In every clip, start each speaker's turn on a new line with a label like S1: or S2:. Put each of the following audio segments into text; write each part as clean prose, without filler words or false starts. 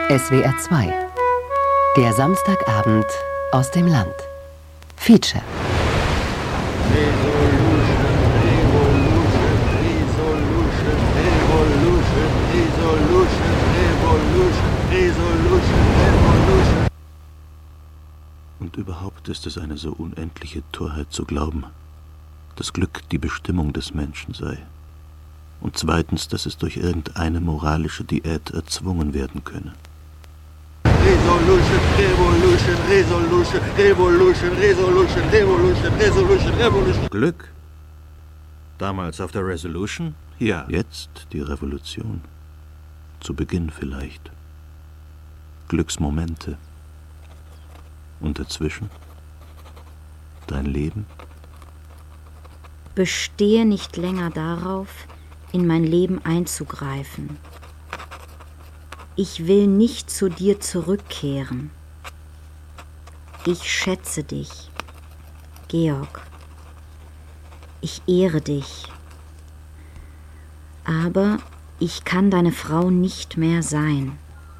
S1: SWR 2. Der Samstagabend aus dem Land. Feature.
S2: Und überhaupt ist es eine so unendliche Torheit zu glauben, dass Glück die Bestimmung des Menschen sei. Und zweitens, dass es durch irgendeine moralische Diät erzwungen werden könne.
S3: Resolution, Revolution, Resolution, Revolution, Resolution, Revolution, Resolution, Revolution.
S2: Glück? Damals auf der Resolution? Ja. Jetzt die Revolution. Zu Beginn vielleicht. Glücksmomente. Und dazwischen? Dein Leben?
S4: Bestehe nicht länger darauf, in mein Leben einzugreifen. Ich will nicht zu dir zurückkehren. Ich schätze dich, Georg. Ich ehre dich. Aber ich kann deine Frau nicht mehr sein.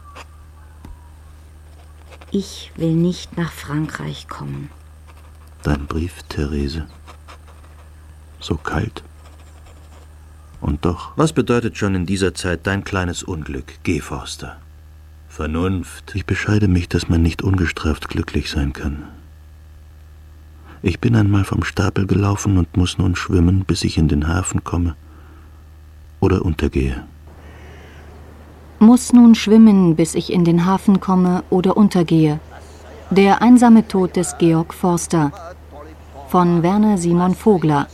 S4: Ich will nicht nach Frankreich kommen.
S2: Dein Brief, Therese. So kalt. Und doch. Was bedeutet schon in dieser Zeit dein kleines Unglück? Geh, Forster. Vernunft. Ich bescheide mich, dass man nicht ungestraft glücklich sein kann. Ich bin einmal vom Stapel gelaufen und muss nun schwimmen, bis ich in den Hafen komme. Oder untergehe.
S5: Muss nun schwimmen, bis ich in den Hafen komme oder untergehe. Der einsame Tod des Georg Forster von Werner Simon Vogler.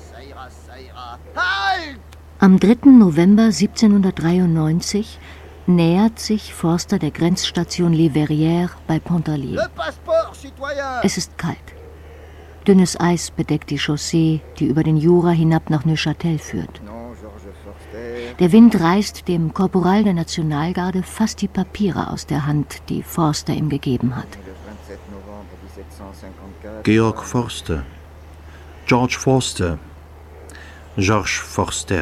S5: Am 3. November 1793 nähert sich Forster der Grenzstation Les Verrières bei Pontarlier. Es ist kalt. Dünnes Eis bedeckt die Chaussee, die über den Jura hinab nach Neuchâtel führt. Der Wind reißt dem Korporal der Nationalgarde fast die Papiere aus der Hand, die Forster ihm gegeben hat.
S2: Georg Forster. George Forster. Georges Forster.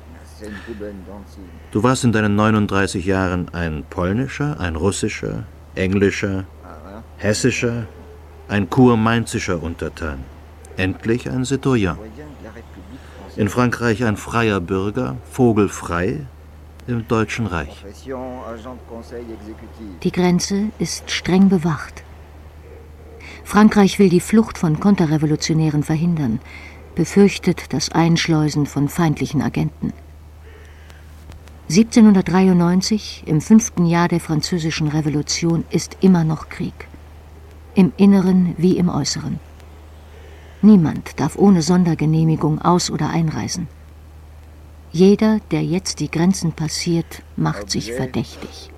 S2: Du warst in deinen 39 Jahren ein polnischer, ein russischer, englischer, hessischer, ein kurmainzischer Untertan. Endlich ein Citoyen. In Frankreich ein freier Bürger, vogelfrei, im Deutschen Reich.
S5: Die Grenze ist streng bewacht. Frankreich will die Flucht von Konterrevolutionären verhindern, befürchtet das Einschleusen von feindlichen Agenten. 1793, im 5. Jahr der Französischen Revolution, ist immer noch Krieg. Im Inneren wie im Äußeren. Niemand darf ohne Sondergenehmigung aus- oder einreisen. Jeder, der jetzt die Grenzen passiert, macht sich verdächtig.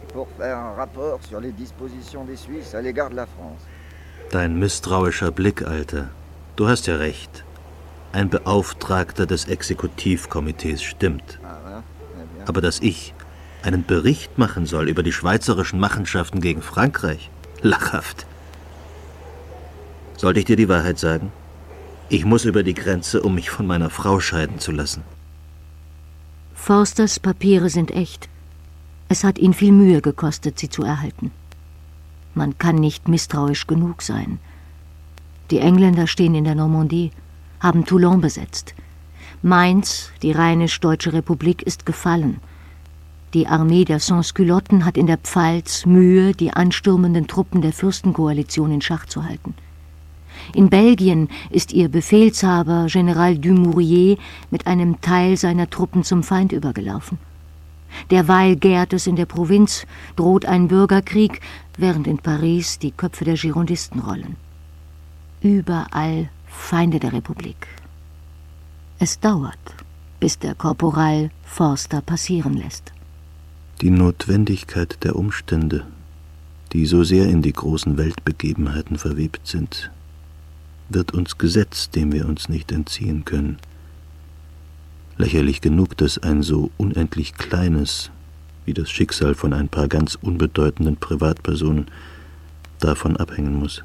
S2: Dein misstrauischer Blick, Alter. Du hast ja recht. Ein Beauftragter des Exekutivkomitees stimmt. Aber dass ich einen Bericht machen soll über die schweizerischen Machenschaften gegen Frankreich? Lachhaft. Sollte ich dir die Wahrheit sagen? Ich muss über die Grenze, um mich von meiner Frau scheiden zu lassen.
S5: Forsters Papiere sind echt. Es hat ihn viel Mühe gekostet, sie zu erhalten. Man kann nicht misstrauisch genug sein. Die Engländer stehen in der Normandie, haben Toulon besetzt. Mainz, die Rheinisch-Deutsche Republik, ist gefallen. Die Armee der Sans-Culotten hat in der Pfalz Mühe, die anstürmenden Truppen der Fürstenkoalition in Schach zu halten. In Belgien ist ihr Befehlshaber General Dumouriez mit einem Teil seiner Truppen zum Feind übergelaufen. Derweil gärt es in der Provinz, droht ein Bürgerkrieg, während in Paris die Köpfe der Girondisten rollen. Überall Feinde der Republik. Es dauert, bis der Korporal Forster passieren lässt.
S2: Die Notwendigkeit der Umstände, die so sehr in die großen Weltbegebenheiten verwebt sind, wird uns Gesetz, dem wir uns nicht entziehen können. Lächerlich genug, dass ein so unendlich kleines, wie das Schicksal von ein paar ganz unbedeutenden Privatpersonen, davon abhängen muss.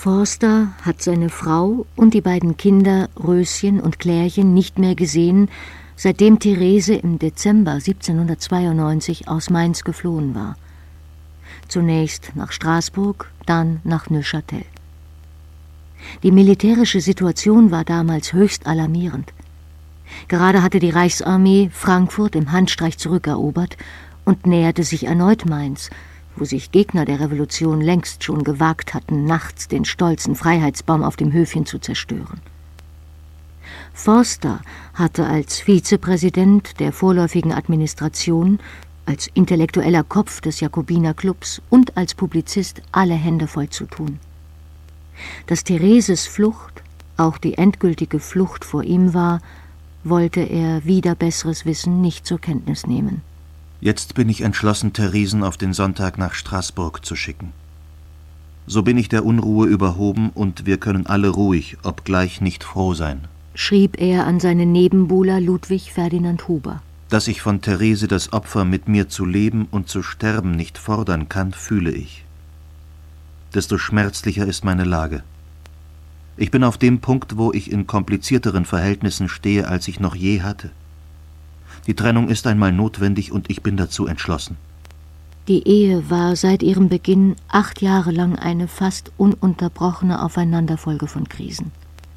S5: Forster hat seine Frau und die beiden Kinder Röschen und Klärchen nicht mehr gesehen, seitdem Therese im Dezember 1792 aus Mainz geflohen war. Zunächst nach Straßburg, dann nach Neuchâtel. Die militärische Situation war damals höchst alarmierend. Gerade hatte die Reichsarmee Frankfurt im Handstreich zurückerobert und näherte sich erneut Mainz, wo sich Gegner der Revolution längst schon gewagt hatten, nachts den stolzen Freiheitsbaum auf dem Höfchen zu zerstören. Forster hatte als Vizepräsident der vorläufigen Administration, als intellektueller Kopf des Jakobinerclubs und als Publizist alle Hände voll zu tun. Dass Thereses Flucht auch die endgültige Flucht vor ihm war, wollte er wider besseres Wissen nicht zur Kenntnis nehmen.
S2: Jetzt bin ich entschlossen, Theresen auf den Sonntag nach Straßburg zu schicken. So bin ich der Unruhe überhoben und wir können alle ruhig, obgleich nicht froh sein,
S5: schrieb er an seinen Nebenbuhler Ludwig Ferdinand Huber.
S2: Dass ich von Therese das Opfer, mit mir zu leben und zu sterben, nicht fordern kann, fühle ich. Desto schmerzlicher ist meine Lage. Ich bin auf dem Punkt, wo ich in komplizierteren Verhältnissen stehe, als ich noch je hatte. Die Trennung ist einmal notwendig und ich bin dazu entschlossen.
S5: Die Ehe war seit ihrem Beginn 8 Jahre lang eine fast ununterbrochene Aufeinanderfolge von Krisen.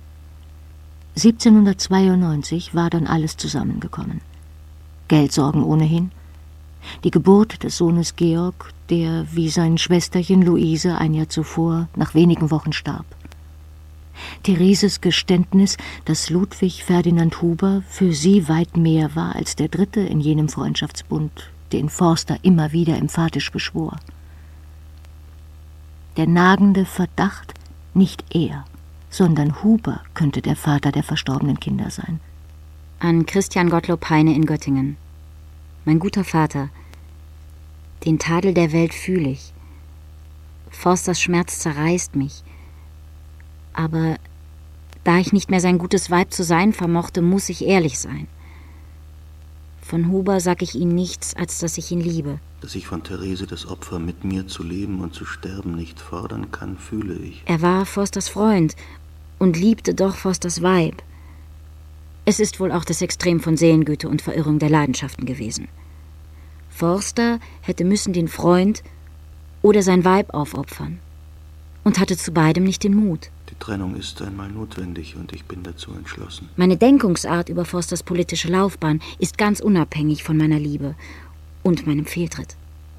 S5: 1792 war dann alles zusammengekommen. Geldsorgen ohnehin, die Geburt des Sohnes Georg, der wie sein Schwesterchen Luise ein Jahr zuvor nach wenigen Wochen starb. Thereses Geständnis, dass Ludwig Ferdinand Huber für sie weit mehr war als der Dritte in jenem Freundschaftsbund, den Forster immer wieder emphatisch beschwor. Der nagende Verdacht, nicht er, sondern Huber könnte der Vater der verstorbenen Kinder sein.
S4: An Christian Gottlob Heine in Göttingen. Mein guter Vater, den Tadel der Welt fühle ich. Forsters Schmerz zerreißt mich. Aber da ich nicht mehr sein gutes Weib zu sein vermochte, muss ich ehrlich sein. Von Huber sag ich ihm nichts, als dass ich ihn liebe.
S2: Dass ich von Therese das Opfer, mit mir zu leben und zu sterben, nicht fordern kann, fühle ich.
S4: Er war Forsters Freund und liebte doch Forsters Weib. Es ist wohl auch das Extrem von Seelengüte und Verirrung der Leidenschaften gewesen. Forster hätte müssen den Freund oder sein Weib aufopfern und hatte zu beidem nicht den Mut.
S2: Die Trennung ist einmal notwendig und ich bin dazu entschlossen.
S4: Meine Denkungsart über Forsters politische Laufbahn ist ganz unabhängig von meiner Liebe und meinem Fehltritt.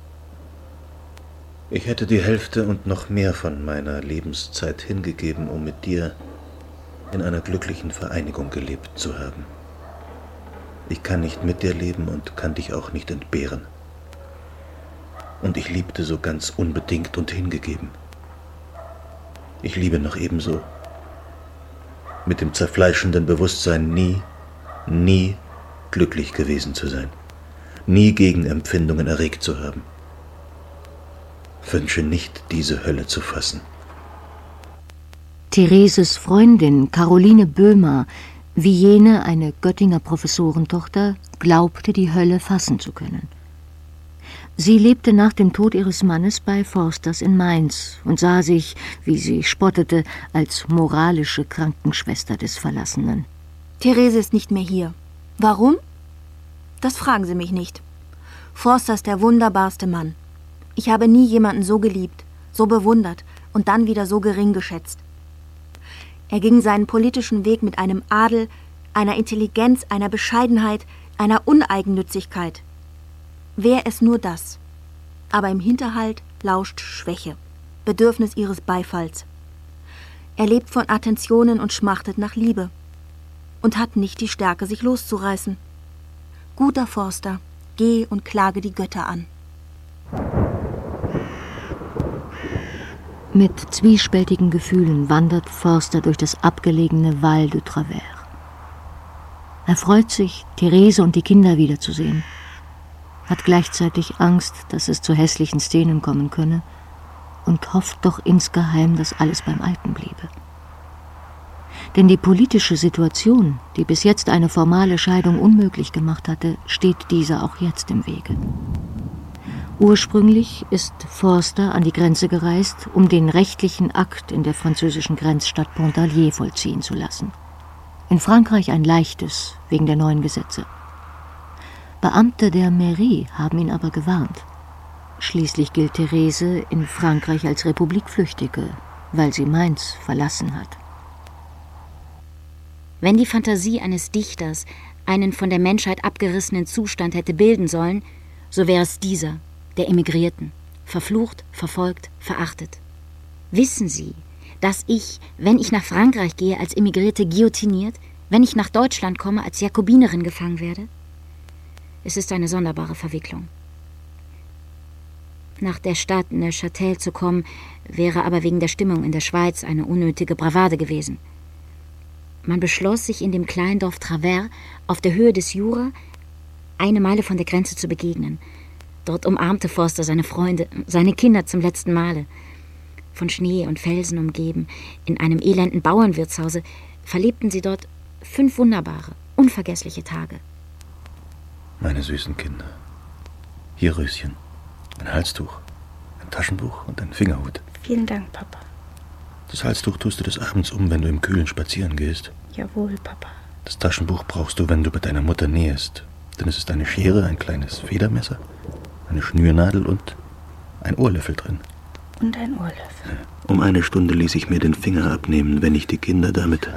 S2: Ich hätte die Hälfte und noch mehr von meiner Lebenszeit hingegeben, um mit dir in einer glücklichen Vereinigung gelebt zu haben. Ich kann nicht mit dir leben und kann dich auch nicht entbehren. Und ich liebte so ganz unbedingt und hingegeben. Ich liebe noch ebenso. Mit dem zerfleischenden Bewusstsein, nie glücklich gewesen zu sein. Nie Gegenempfindungen erregt zu haben. Wünsche nicht, diese Hölle zu fassen.
S5: Thereses Freundin Caroline Böhmer, wie jene eine Göttinger Professorentochter, glaubte, die Hölle fassen zu können. Sie lebte nach dem Tod ihres Mannes bei Forsters in Mainz und sah sich, wie sie spottete, als moralische Krankenschwester des Verlassenen.
S6: Therese ist nicht mehr hier. Warum? Das fragen Sie mich nicht. Forster ist der wunderbarste Mann. Ich habe nie jemanden so geliebt, so bewundert und dann wieder so gering geschätzt. Er ging seinen politischen Weg mit einem Adel, einer Intelligenz, einer Bescheidenheit, einer Uneigennützigkeit. Wär es nur das. Aber im Hinterhalt lauscht Schwäche, Bedürfnis ihres Beifalls. Er lebt von Attentionen und schmachtet nach Liebe und hat nicht die Stärke, sich loszureißen. Guter Forster, geh und klage die Götter an.
S5: Mit zwiespältigen Gefühlen wandert Forster durch das abgelegene Val de Travers. Er freut sich, Therese und die Kinder wiederzusehen, hat gleichzeitig Angst, dass es zu hässlichen Szenen kommen könne und hofft doch insgeheim, dass alles beim Alten bliebe. Denn die politische Situation, die bis jetzt eine formale Scheidung unmöglich gemacht hatte, steht dieser auch jetzt im Wege. Ursprünglich ist Forster an die Grenze gereist, um den rechtlichen Akt in der französischen Grenzstadt Pontarlier vollziehen zu lassen. In Frankreich ein leichtes, wegen der neuen Gesetze. Beamte der Mairie haben ihn aber gewarnt. Schließlich gilt Therese in Frankreich als Republikflüchtige, weil sie Mainz verlassen hat.
S4: Wenn die Fantasie eines Dichters einen von der Menschheit abgerissenen Zustand hätte bilden sollen, so wäre es dieser, der Emigrierten, verflucht, verfolgt, verachtet. Wissen Sie, dass ich, wenn ich nach Frankreich gehe, als Emigrierte guillotiniert, wenn ich nach Deutschland komme, als Jakobinerin gefangen werde? Es ist eine sonderbare Verwicklung. Nach der Stadt Neuchâtel zu kommen, wäre aber wegen der Stimmung in der Schweiz eine unnötige Bravade gewesen. Man beschloss, sich in dem kleinen Dorf Travers auf der Höhe des Jura 1 Meile von der Grenze zu begegnen. Dort umarmte Forster seine Freunde, seine Kinder zum letzten Male. Von Schnee und Felsen umgeben, in einem elenden Bauernwirtshause, verlebten sie dort 5 wunderbare, unvergessliche Tage.
S2: Meine süßen Kinder. Hier, Röschen. Ein Halstuch, ein Taschenbuch und ein Fingerhut.
S7: Vielen Dank, Papa.
S2: Das Halstuch tust du des Abends um, wenn du im Kühlen spazieren gehst.
S7: Jawohl, Papa.
S2: Das Taschenbuch brauchst du, wenn du bei deiner Mutter nähest. Denn es ist eine Schere, ein kleines Federmesser, eine Schnürnadel und ein Ohrlöffel drin.
S7: Und ein Ohrlöffel.
S2: Um 1 Stunde ließ ich mir den Finger abnehmen, wenn ich die Kinder damit...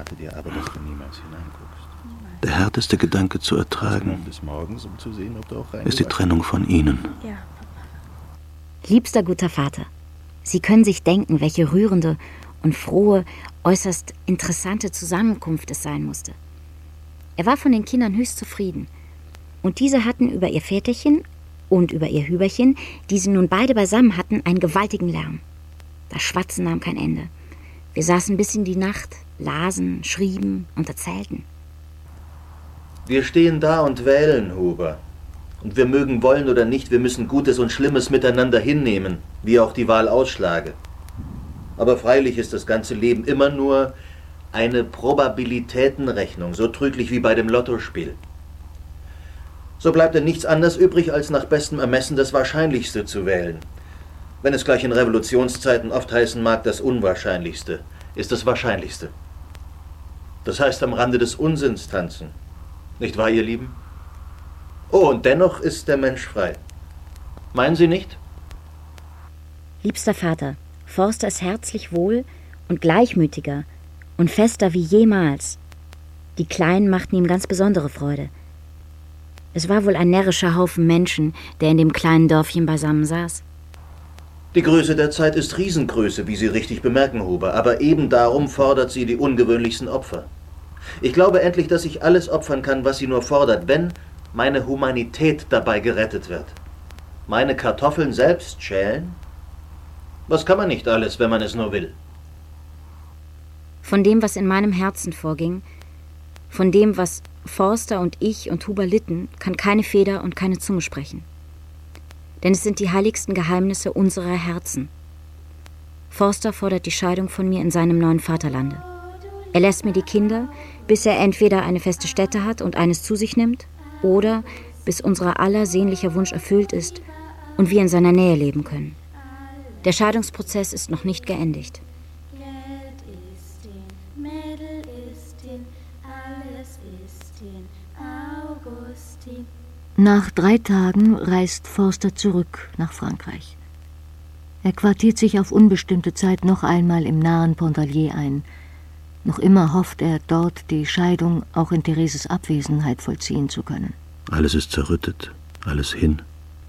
S2: Der härteste Gedanke zu ertragen ist die Trennung von ihnen.
S7: Ja, Papa.
S4: Liebster guter Vater, Sie können sich denken, welche rührende und frohe, äußerst interessante Zusammenkunft es sein musste. Er war von den Kindern höchst zufrieden. Und diese hatten über ihr Väterchen und über ihr Hüberchen, die sie nun beide beisammen hatten, einen gewaltigen Lärm. Das Schwatzen nahm kein Ende. Wir saßen bis in die Nacht, lasen, schrieben und erzählten.
S2: Wir stehen da und wählen, Huber. Und wir mögen wollen oder nicht, wir müssen Gutes und Schlimmes miteinander hinnehmen, wie auch die Wahl ausschlage. Aber freilich ist das ganze Leben immer nur eine Probabilitätenrechnung, so trüglich wie bei dem Lottospiel. So bleibt denn nichts anderes übrig, als nach bestem Ermessen das Wahrscheinlichste zu wählen. Wenn es gleich in Revolutionszeiten oft heißen mag, das Unwahrscheinlichste ist das Wahrscheinlichste. Das heißt am Rande des Unsinns tanzen. Nicht wahr, ihr Lieben? Oh, und dennoch ist der Mensch frei. Meinen Sie nicht?
S4: Liebster Vater, Forster ist herzlich wohl und gleichmütiger und fester wie jemals. Die Kleinen machten ihm ganz besondere Freude. Es war wohl ein närrischer Haufen Menschen, der in dem kleinen Dörfchen beisammen saß.
S2: Die Größe der Zeit ist Riesengröße, wie Sie richtig bemerken, Huber, aber eben darum fordert sie die ungewöhnlichsten Opfer. Ich glaube endlich, dass ich alles opfern kann, was sie nur fordert, wenn meine Humanität dabei gerettet wird. Meine Kartoffeln selbst schälen? Was kann man nicht alles, wenn man es nur will?
S4: Von dem, was in meinem Herzen vorging, von dem, was Forster und ich und Huber litten, kann keine Feder und keine Zunge sprechen. Denn es sind die heiligsten Geheimnisse unserer Herzen. Forster fordert die Scheidung von mir in seinem neuen Vaterlande. Er lässt mir die Kinder, bis er entweder eine feste Stätte hat und eines zu sich nimmt, oder bis unser aller sehnlicher Wunsch erfüllt ist und wir in seiner Nähe leben können. Der Scheidungsprozess ist noch nicht geendigt.
S7: Geld ist in, Mädel ist in, alles ist in, Augustin.
S5: Nach 3 Tagen reist Forster zurück nach Frankreich. Er quartiert sich auf unbestimmte Zeit noch einmal im nahen Pontarlier ein. Noch immer hofft er, dort die Scheidung auch in Thereses Abwesenheit vollziehen zu können.
S2: Alles ist zerrüttet, alles hin.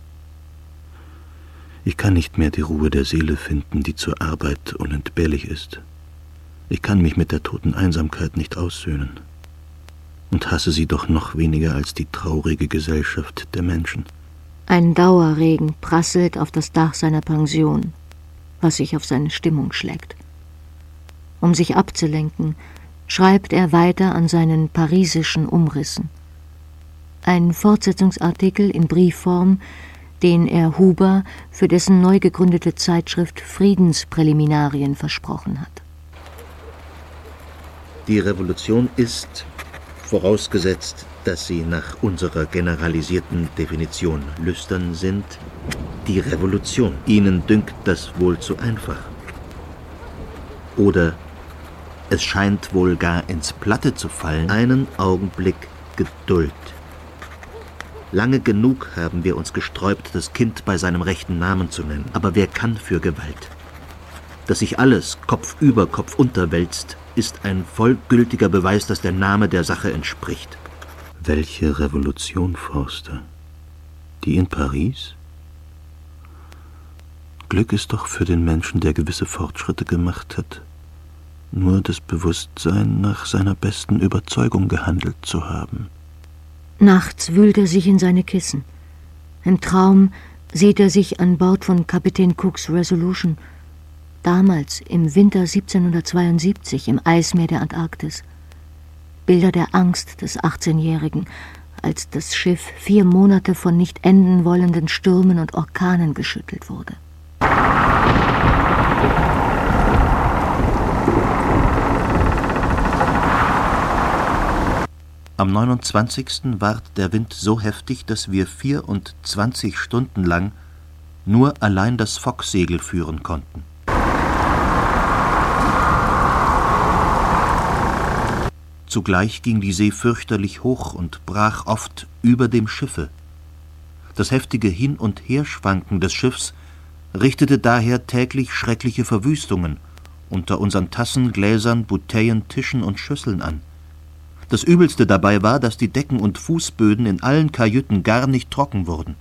S2: Ich kann nicht mehr die Ruhe der Seele finden, die zur Arbeit unentbehrlich ist. Ich kann mich mit der toten Einsamkeit nicht aussöhnen und hasse sie doch noch weniger als die traurige Gesellschaft der Menschen.
S5: Ein Dauerregen prasselt auf das Dach seiner Pension, was sich auf seine Stimmung schlägt. Um sich abzulenken, schreibt er weiter an seinen parisischen Umrissen. Ein Fortsetzungsartikel in Briefform, den er Huber für dessen neu gegründete Zeitschrift Friedenspräliminarien versprochen hat.
S2: Die Revolution ist, vorausgesetzt, dass sie nach unserer generalisierten Definition lüstern sind, die Revolution. Ihnen dünkt das wohl zu einfach. Oder es scheint wohl gar ins Platte zu fallen. Einen Augenblick Geduld. Lange genug haben wir uns gesträubt, das Kind bei seinem rechten Namen zu nennen. Aber wer kann für Gewalt? Dass sich alles Kopf über Kopf unterwälzt, ist ein vollgültiger Beweis, dass der Name der Sache entspricht. Welche Revolution, Forster? Die in Paris? Glück ist doch für den Menschen, der gewisse Fortschritte gemacht hat, nur das Bewusstsein, nach seiner besten Überzeugung gehandelt zu haben.
S5: Nachts wühlt er sich in seine Kissen. Im Traum sieht er sich an Bord von Kapitän Cooks Resolution, damals im Winter 1772 im Eismeer der Antarktis. Bilder der Angst des 18-Jährigen, als das Schiff 4 Monate von nicht enden wollenden Stürmen und Orkanen geschüttelt wurde.
S2: Am 29. ward der Wind so heftig, dass wir 24 Stunden lang nur allein das Focksegel führen konnten. Zugleich ging die See fürchterlich hoch und brach oft über dem Schiffe. Das heftige Hin- und Herschwanken des Schiffs richtete daher täglich schreckliche Verwüstungen unter unseren Tassen, Gläsern, Bouteillen, Tischen und Schüsseln an. Das Übelste dabei war, dass die Decken und Fußböden in allen Kajüten gar nicht trocken wurden.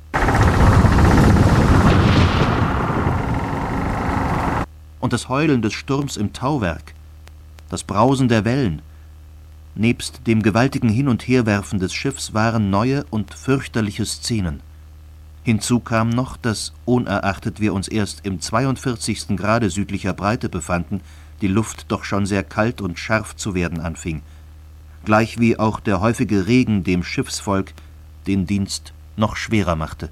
S2: Und das Heulen des Sturms im Tauwerk, das Brausen der Wellen, nebst dem gewaltigen Hin- und Herwerfen des Schiffs waren neue und fürchterliche Szenen. Hinzu kam noch, dass, unerachtet wir uns erst im 42. Grade südlicher Breite befanden, die Luft doch schon sehr kalt und scharf zu werden anfing, gleichwie auch der häufige Regen dem Schiffsvolk den Dienst noch schwerer machte.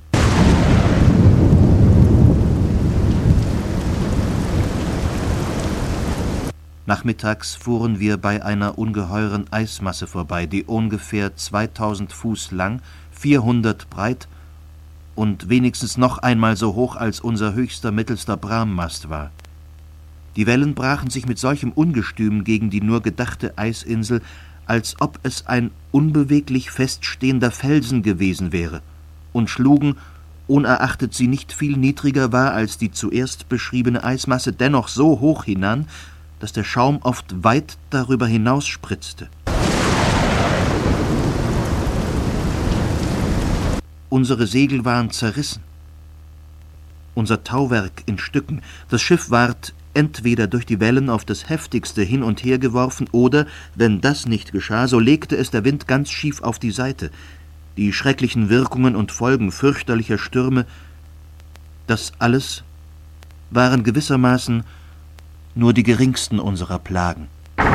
S2: Nachmittags fuhren wir bei einer ungeheuren Eismasse vorbei, die ungefähr 2000 Fuß lang, 400 breit und wenigstens noch einmal so hoch als unser höchster mittelster Brammast war. Die Wellen brachen sich mit solchem Ungestüm gegen die nur gedachte Eisinsel, als ob es ein unbeweglich feststehender Felsen gewesen wäre, und schlugen, unerachtet sie nicht viel niedriger war als die zuerst beschriebene Eismasse, dennoch so hoch hinan, dass der Schaum oft weit darüber hinaus spritzte. Unsere Segel waren zerrissen, unser Tauwerk in Stücken, das Schiff ward entweder durch die Wellen auf das heftigste hin und her geworfen, oder, wenn das nicht geschah, so legte es der Wind ganz schief auf die Seite. Die schrecklichen Wirkungen und Folgen fürchterlicher Stürme, das alles waren gewissermaßen nur die geringsten unserer Plagen.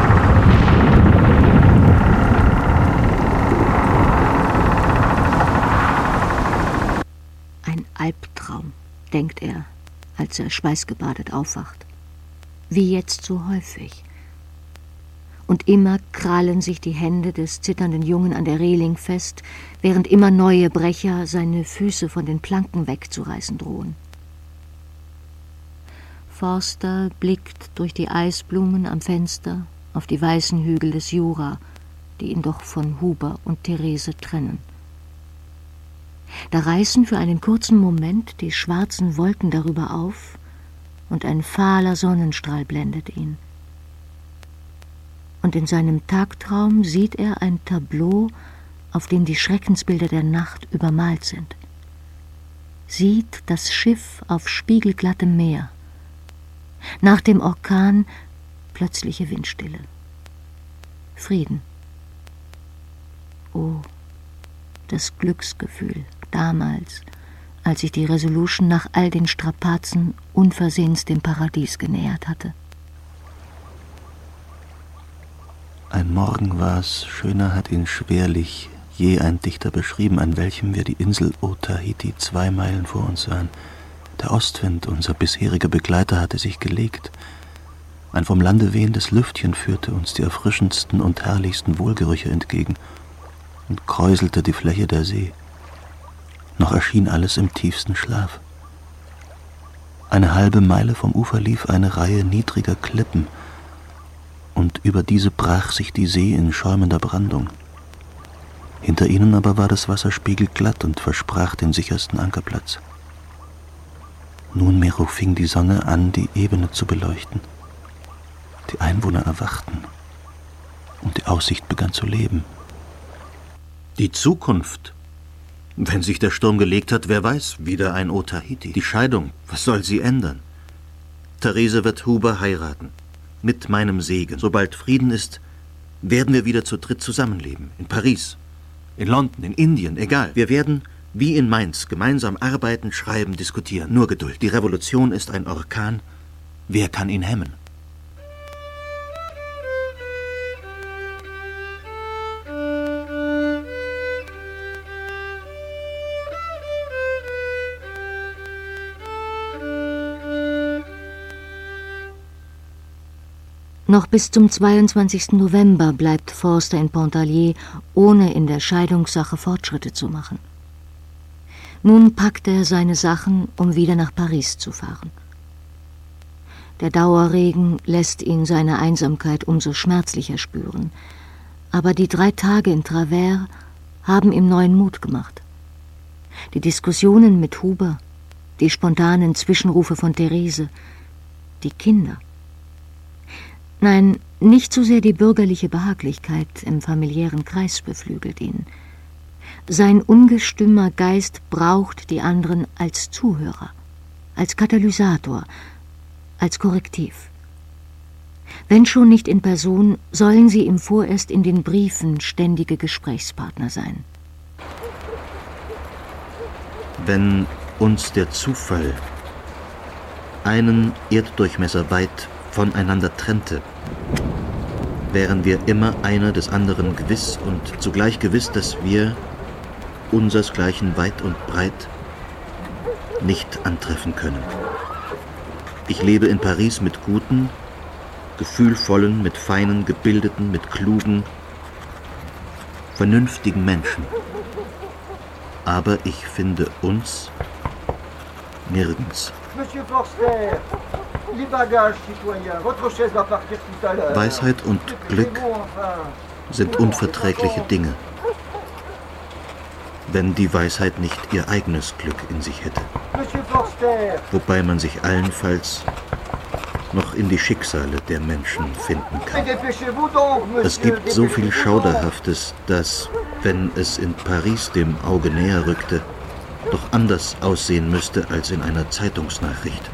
S5: Ein Albtraum, denkt er, als er schweißgebadet aufwacht. Wie jetzt so häufig. Und immer krallen sich die Hände des zitternden Jungen an der Reling fest, während immer neue Brecher seine Füße von den Planken wegzureißen drohen. Forster blickt durch die Eisblumen am Fenster auf die weißen Hügel des Jura, die ihn doch von Huber und Therese trennen. Da reißen für einen kurzen Moment die schwarzen Wolken darüber auf, und ein fahler Sonnenstrahl blendet ihn. Und in seinem Tagtraum sieht er ein Tableau, auf dem die Schreckensbilder der Nacht übermalt sind. Sieht das Schiff auf spiegelglattem Meer. Nach dem Orkan plötzliche Windstille. Frieden. Oh, das Glücksgefühl damals, als sich die Resolution nach all den Strapazen unversehens dem Paradies genähert hatte.
S2: Ein Morgen war's, schöner hat ihn schwerlich je ein Dichter beschrieben, an welchem wir die Insel Otahiti 2 Meilen vor uns sahen. Der Ostwind, unser bisheriger Begleiter, hatte sich gelegt. Ein vom Lande wehendes Lüftchen führte uns die erfrischendsten und herrlichsten Wohlgerüche entgegen. und kräuselte die Fläche der See. Noch erschien alles im tiefsten Schlaf. Eine halbe Meile vom Ufer lief eine Reihe niedriger Klippen, und über diese brach sich die See in schäumender Brandung. Hinter ihnen aber war das Wasser spiegelglatt und versprach den sichersten Ankerplatz. Nunmehr fing die Sonne an, die Ebene zu beleuchten. Die Einwohner erwachten und die Aussicht begann zu leben.
S8: Die Zukunft. Wenn sich der Sturm gelegt hat, wer weiß, wieder ein Otahiti. Die Scheidung, was soll sie ändern? Therese wird Huber heiraten. Mit meinem Segen. Sobald Frieden ist, werden wir wieder zu dritt zusammenleben. In Paris, in London, in Indien, egal. Wir werden, wie in Mainz, gemeinsam arbeiten, schreiben, diskutieren. Nur Geduld. Die Revolution ist ein Orkan. Wer kann ihn hemmen?
S5: Noch bis zum 22. November bleibt Forster in Pontarlier, ohne in der Scheidungssache Fortschritte zu machen. Nun packt er seine Sachen, um wieder nach Paris zu fahren. Der Dauerregen lässt ihn seine Einsamkeit umso schmerzlicher spüren. Aber die 3 Tage in Travers haben ihm neuen Mut gemacht. Die Diskussionen mit Huber, die spontanen Zwischenrufe von Therese, die Kinder. Nein, nicht so sehr die bürgerliche Behaglichkeit im familiären Kreis beflügelt ihn. Sein ungestümer Geist braucht die anderen als Zuhörer, als Katalysator, als Korrektiv. Wenn schon nicht in Person, sollen sie ihm vorerst in den Briefen ständige Gesprächspartner sein.
S8: Wenn uns der Zufall einen Erddurchmesser weit voneinander trennte, wären wir immer einer des anderen gewiss und zugleich gewiss, dass wir unsersgleichen weit und breit nicht antreffen können. Ich lebe in Paris mit guten, gefühlvollen, mit feinen, gebildeten, mit klugen, vernünftigen Menschen. Aber ich finde uns nirgends.
S3: Monsieur Forster, les bagages, citoyen. Votre chaise va partir tout à l'heure.
S8: Weisheit und Glück sind unverträgliche Dinge, wenn die Weisheit nicht ihr eigenes Glück in sich hätte.
S3: Monsieur Forster.
S8: Wobei man sich allenfalls noch in die Schicksale der Menschen finden kann. Es gibt so viel Schauderhaftes, dass, wenn es in Paris dem Auge näher rückte, doch anders aussehen müsste als in einer Zeitungsnachricht.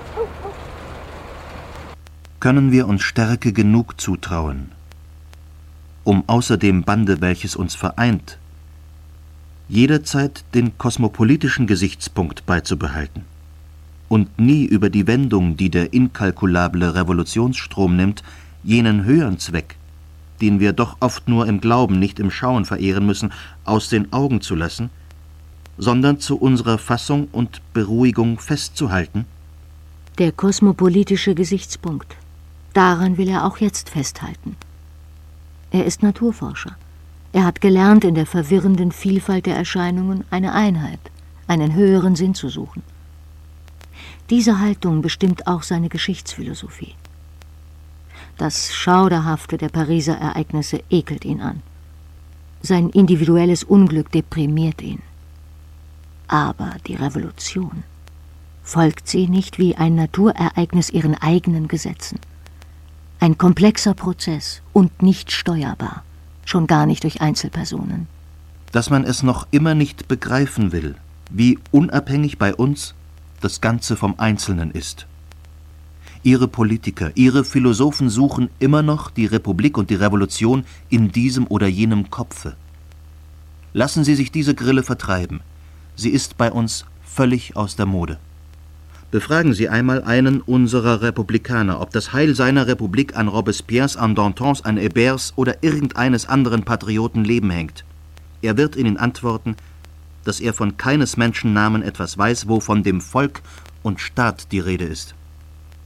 S8: Können wir uns Stärke genug zutrauen, um außer dem Bande, welches uns vereint, jederzeit den kosmopolitischen Gesichtspunkt beizubehalten und nie über die Wendung, die der inkalkulable Revolutionsstrom nimmt, jenen höheren Zweck, den wir doch oft nur im Glauben, nicht im Schauen verehren müssen, aus den Augen zu lassen, sondern zu unserer Fassung und Beruhigung festzuhalten?
S5: Der kosmopolitische Gesichtspunkt. Daran will er auch jetzt festhalten. Er ist Naturforscher. Er hat gelernt, in der verwirrenden Vielfalt der Erscheinungen eine Einheit, einen höheren Sinn zu suchen. Diese Haltung bestimmt auch seine Geschichtsphilosophie. Das Schauderhafte der Pariser Ereignisse ekelt ihn an. Sein individuelles Unglück deprimiert ihn. Aber die Revolution, folgt sie nicht wie ein Naturereignis ihren eigenen Gesetzen? Ein komplexer Prozess und nicht steuerbar, schon gar nicht durch Einzelpersonen.
S8: Dass man es noch immer nicht begreifen will, wie unabhängig bei uns das Ganze vom Einzelnen ist. Ihre Politiker, ihre Philosophen suchen immer noch die Republik und die Revolution in diesem oder jenem Kopfe. Lassen Sie sich diese Grille vertreiben. Sie ist bei uns völlig aus der Mode. Befragen Sie einmal einen unserer Republikaner, ob das Heil seiner Republik an Robespierres, an Dantons, an Héberts oder irgendeines anderen Patrioten Leben hängt. Er wird Ihnen antworten, dass er von keines Menschen Namen etwas weiß, wo von dem Volk und Staat die Rede ist.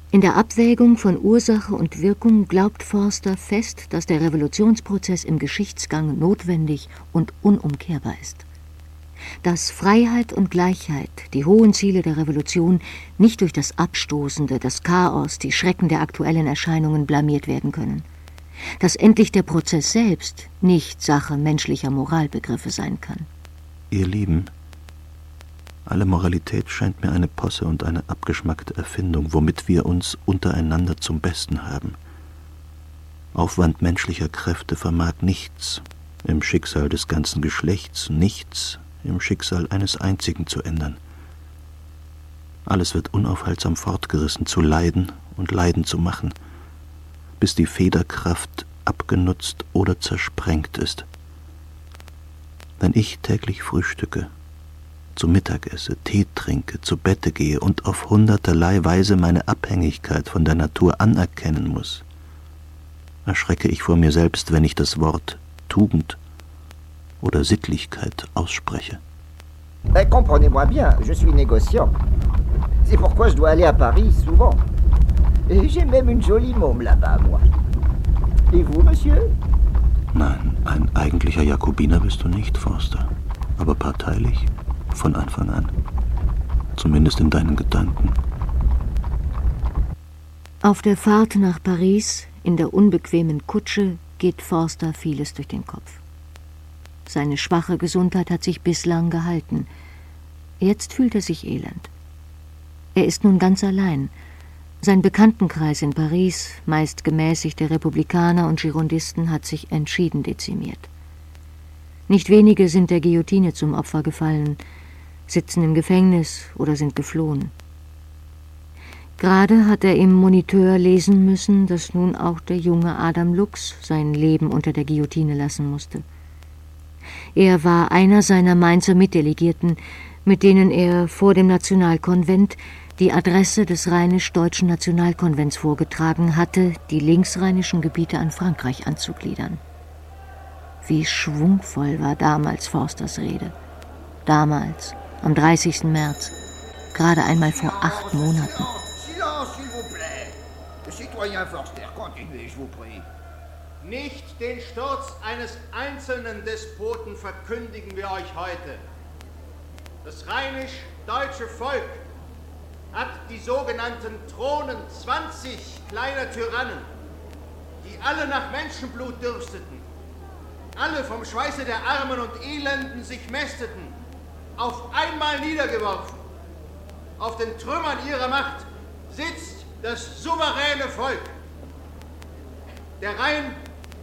S5: In der Abwägung von Ursache und Wirkung glaubt Forster fest, dass der Revolutionsprozess im Geschichtsgang notwendig und unumkehrbar ist. Dass Freiheit und Gleichheit, die hohen Ziele der Revolution, nicht durch das Abstoßende, das Chaos, die Schrecken der aktuellen Erscheinungen blamiert werden können. Dass endlich der Prozess selbst nicht Sache menschlicher Moralbegriffe sein kann.
S2: Ihr Lieben, alle Moralität scheint mir eine Posse und eine abgeschmackte Erfindung, womit wir uns untereinander zum Besten haben. Aufwand menschlicher Kräfte vermag nichts im Schicksal des ganzen Geschlechts, nichts im Schicksal eines Einzigen zu ändern. Alles wird unaufhaltsam fortgerissen, zu leiden und Leiden zu machen, bis die Federkraft abgenutzt oder zersprengt ist. Wenn ich täglich frühstücke, zu Mittag esse, Tee trinke, zu Bette gehe und auf hunderterlei Weise meine Abhängigkeit von der Natur anerkennen muss, erschrecke ich vor mir selbst, wenn ich das Wort Tugend oder Sittlichkeit ausspreche.
S3: Comprenez-moi bien, je suis négociant. C'est pourquoi je dois aller à Paris souvent. Et j'ai même une jolie môme là-bas, moi. Et vous, monsieur?
S2: Nein, ein eigentlicher Jakobiner bist du nicht, Forster, aber parteilich von Anfang an. Zumindest in deinen Gedanken.
S5: Auf der Fahrt nach Paris, in der unbequemen Kutsche, geht Forster vieles durch den Kopf. Seine schwache Gesundheit hat sich bislang gehalten. Jetzt fühlt er sich elend. Er ist nun ganz allein. Sein Bekanntenkreis in Paris, meist gemäßigte Republikaner und Girondisten, hat sich entschieden dezimiert. Nicht wenige sind der Guillotine zum Opfer gefallen, sitzen im Gefängnis oder sind geflohen. Gerade hat er im Moniteur lesen müssen, dass nun auch der junge Adam Lux sein Leben unter der Guillotine lassen musste. Er war einer seiner Mainzer Mitdelegierten, mit denen er vor dem Nationalkonvent die Adresse des Rheinisch-Deutschen Nationalkonvents vorgetragen hatte, die linksrheinischen Gebiete an Frankreich anzugliedern. Wie schwungvoll war damals Forsters Rede. Damals, am 30. März, gerade einmal vor 8 Monaten.
S3: Silence, s'il vous plaît. Citoyen Forster, continuez, je vous prie.
S9: Nicht den Sturz eines einzelnen Despoten verkündigen wir euch heute. Das rheinisch-deutsche Volk hat die sogenannten Thronen 20 kleiner Tyrannen, die alle nach Menschenblut dürsteten, alle vom Schweiße der Armen und Elenden sich mästeten, auf einmal niedergeworfen. Auf den Trümmern ihrer Macht sitzt das souveräne Volk. Der Rhein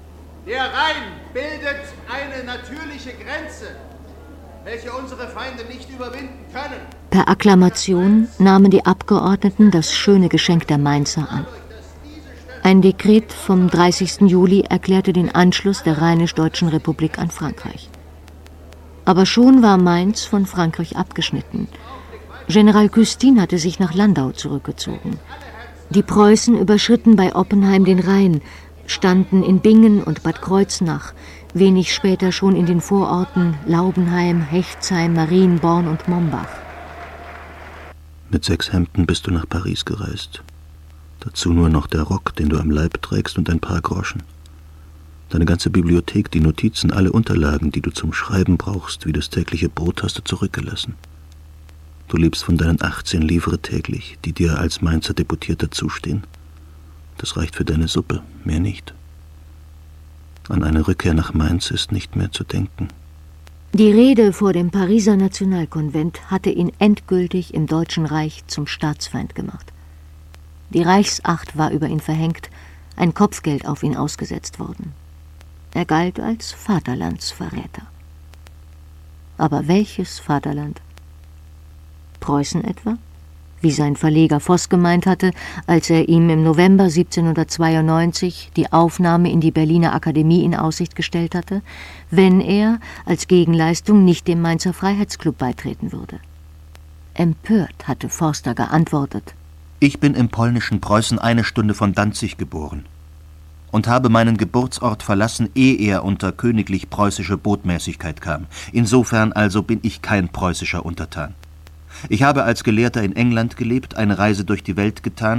S9: bildet eine natürliche Grenze, welche unsere Feinde nicht überwinden können.
S5: Per Akklamation nahmen die Abgeordneten das schöne Geschenk der Mainzer an. Ein Dekret vom 30. Juli erklärte den Anschluss der Rheinisch-Deutschen Republik an Frankreich. Aber schon war Mainz von Frankreich abgeschnitten. General Custine hatte sich nach Landau zurückgezogen. Die Preußen überschritten bei Oppenheim den Rhein, standen in Bingen und Bad Kreuznach, wenig später schon in den Vororten Laubenheim, Hechtsheim, Marienborn und Mombach.
S2: Mit 6 Hemden bist du nach Paris gereist. Dazu nur noch der Rock, den du am Leib trägst, und ein paar Groschen. Deine ganze Bibliothek, die Notizen, alle Unterlagen, die du zum Schreiben brauchst, wie das tägliche Brot, hast du zurückgelassen. Du lebst von deinen 18 Livres täglich, die dir als Mainzer Deputierter zustehen. Das reicht für deine Suppe, mehr nicht. An eine Rückkehr nach Mainz ist nicht mehr zu denken.
S5: Die Rede vor dem Pariser Nationalkonvent hatte ihn endgültig im Deutschen Reich zum Staatsfeind gemacht. Die Reichsacht war über ihn verhängt, ein Kopfgeld auf ihn ausgesetzt worden. Er galt als Vaterlandsverräter. Aber welches Vaterland? Preußen etwa? Wie sein Verleger Voss gemeint hatte, als er ihm im November 1792 die Aufnahme in die Berliner Akademie in Aussicht gestellt hatte, wenn er als Gegenleistung nicht dem Mainzer Freiheitsclub beitreten würde. Empört hatte Forster geantwortet:
S8: Ich bin im polnischen Preußen 1 Stunde von Danzig geboren und habe meinen Geburtsort verlassen, ehe er unter königlich preußische Botmäßigkeit kam. Insofern also bin ich kein preußischer Untertan. Ich habe als Gelehrter in England gelebt, eine Reise durch die Welt getan,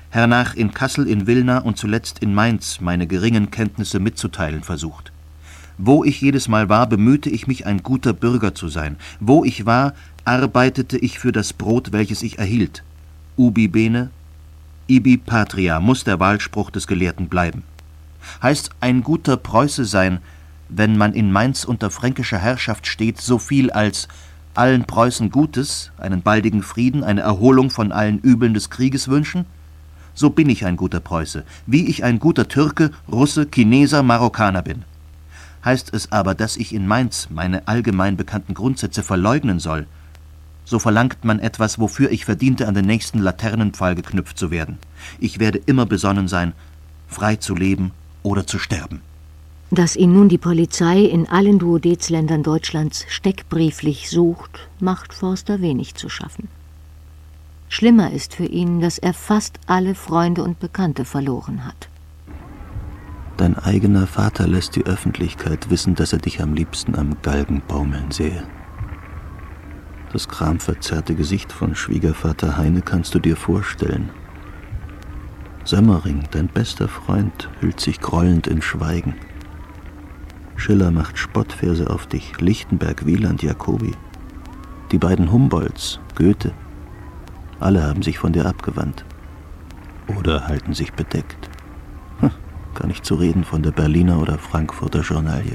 S8: hernach in Kassel, in Wilna und zuletzt in Mainz meine geringen Kenntnisse mitzuteilen versucht. Wo ich jedes Mal war, bemühte ich mich, ein guter Bürger zu sein. Wo ich war, arbeitete ich für das Brot, welches ich erhielt. Ubi bene, ibi patria muss der Wahlspruch des Gelehrten bleiben. Heißt ein guter Preuße sein, wenn man in Mainz unter fränkischer Herrschaft steht, so viel als allen Preußen Gutes, einen baldigen Frieden, eine Erholung von allen Übeln des Krieges wünschen? So bin ich ein guter Preuße, wie ich ein guter Türke, Russe, Chineser, Marokkaner bin. Heißt es aber, dass ich in Mainz meine allgemein bekannten Grundsätze verleugnen soll, so verlangt man etwas, wofür ich verdiente, an den nächsten Laternenpfahl geknüpft zu werden. Ich werde immer besonnen sein, frei zu leben oder zu sterben.
S5: Dass ihn nun die Polizei in allen Duodezländern Deutschlands steckbrieflich sucht, macht Forster wenig zu schaffen. Schlimmer ist für ihn, dass er fast alle Freunde und Bekannte verloren hat.
S2: Dein eigener Vater lässt die Öffentlichkeit wissen, dass er dich am liebsten am Galgen baumeln sehe. Das kramverzerrte Gesicht von Schwiegervater Heine kannst du dir vorstellen. Sömmering, dein bester Freund, hüllt sich grollend in Schweigen. Schiller macht Spottverse auf dich, Lichtenberg, Wieland, Jacobi. Die beiden Humboldts, Goethe, alle haben sich von dir abgewandt. Oder halten sich bedeckt. Gar nicht zu reden von der Berliner oder Frankfurter Journalie.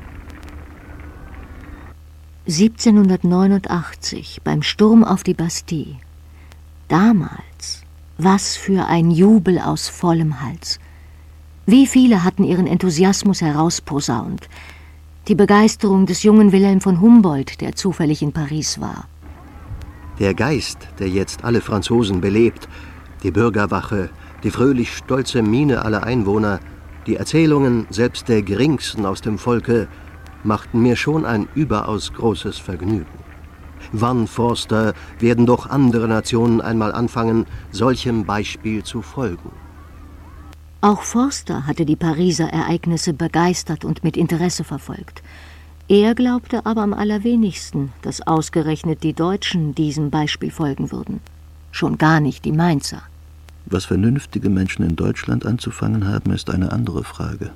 S5: 1789, beim Sturm auf die Bastille. Damals, was für ein Jubel aus vollem Hals. Wie viele hatten ihren Enthusiasmus herausposaunt. Die Begeisterung des jungen Wilhelm von Humboldt, der zufällig in Paris war.
S10: Der Geist, der jetzt alle Franzosen belebt, die Bürgerwache, die fröhlich stolze Miene aller Einwohner, die Erzählungen selbst der Geringsten aus dem Volke, machten mir schon ein überaus großes Vergnügen. Wann, Forster, werden doch andere Nationen einmal anfangen, solchem Beispiel zu folgen?
S5: Auch Forster hatte die Pariser Ereignisse begeistert und mit Interesse verfolgt. Er glaubte aber am allerwenigsten, dass ausgerechnet die Deutschen diesem Beispiel folgen würden. Schon gar nicht die Mainzer.
S2: Was vernünftige Menschen in Deutschland anzufangen haben, ist eine andere Frage.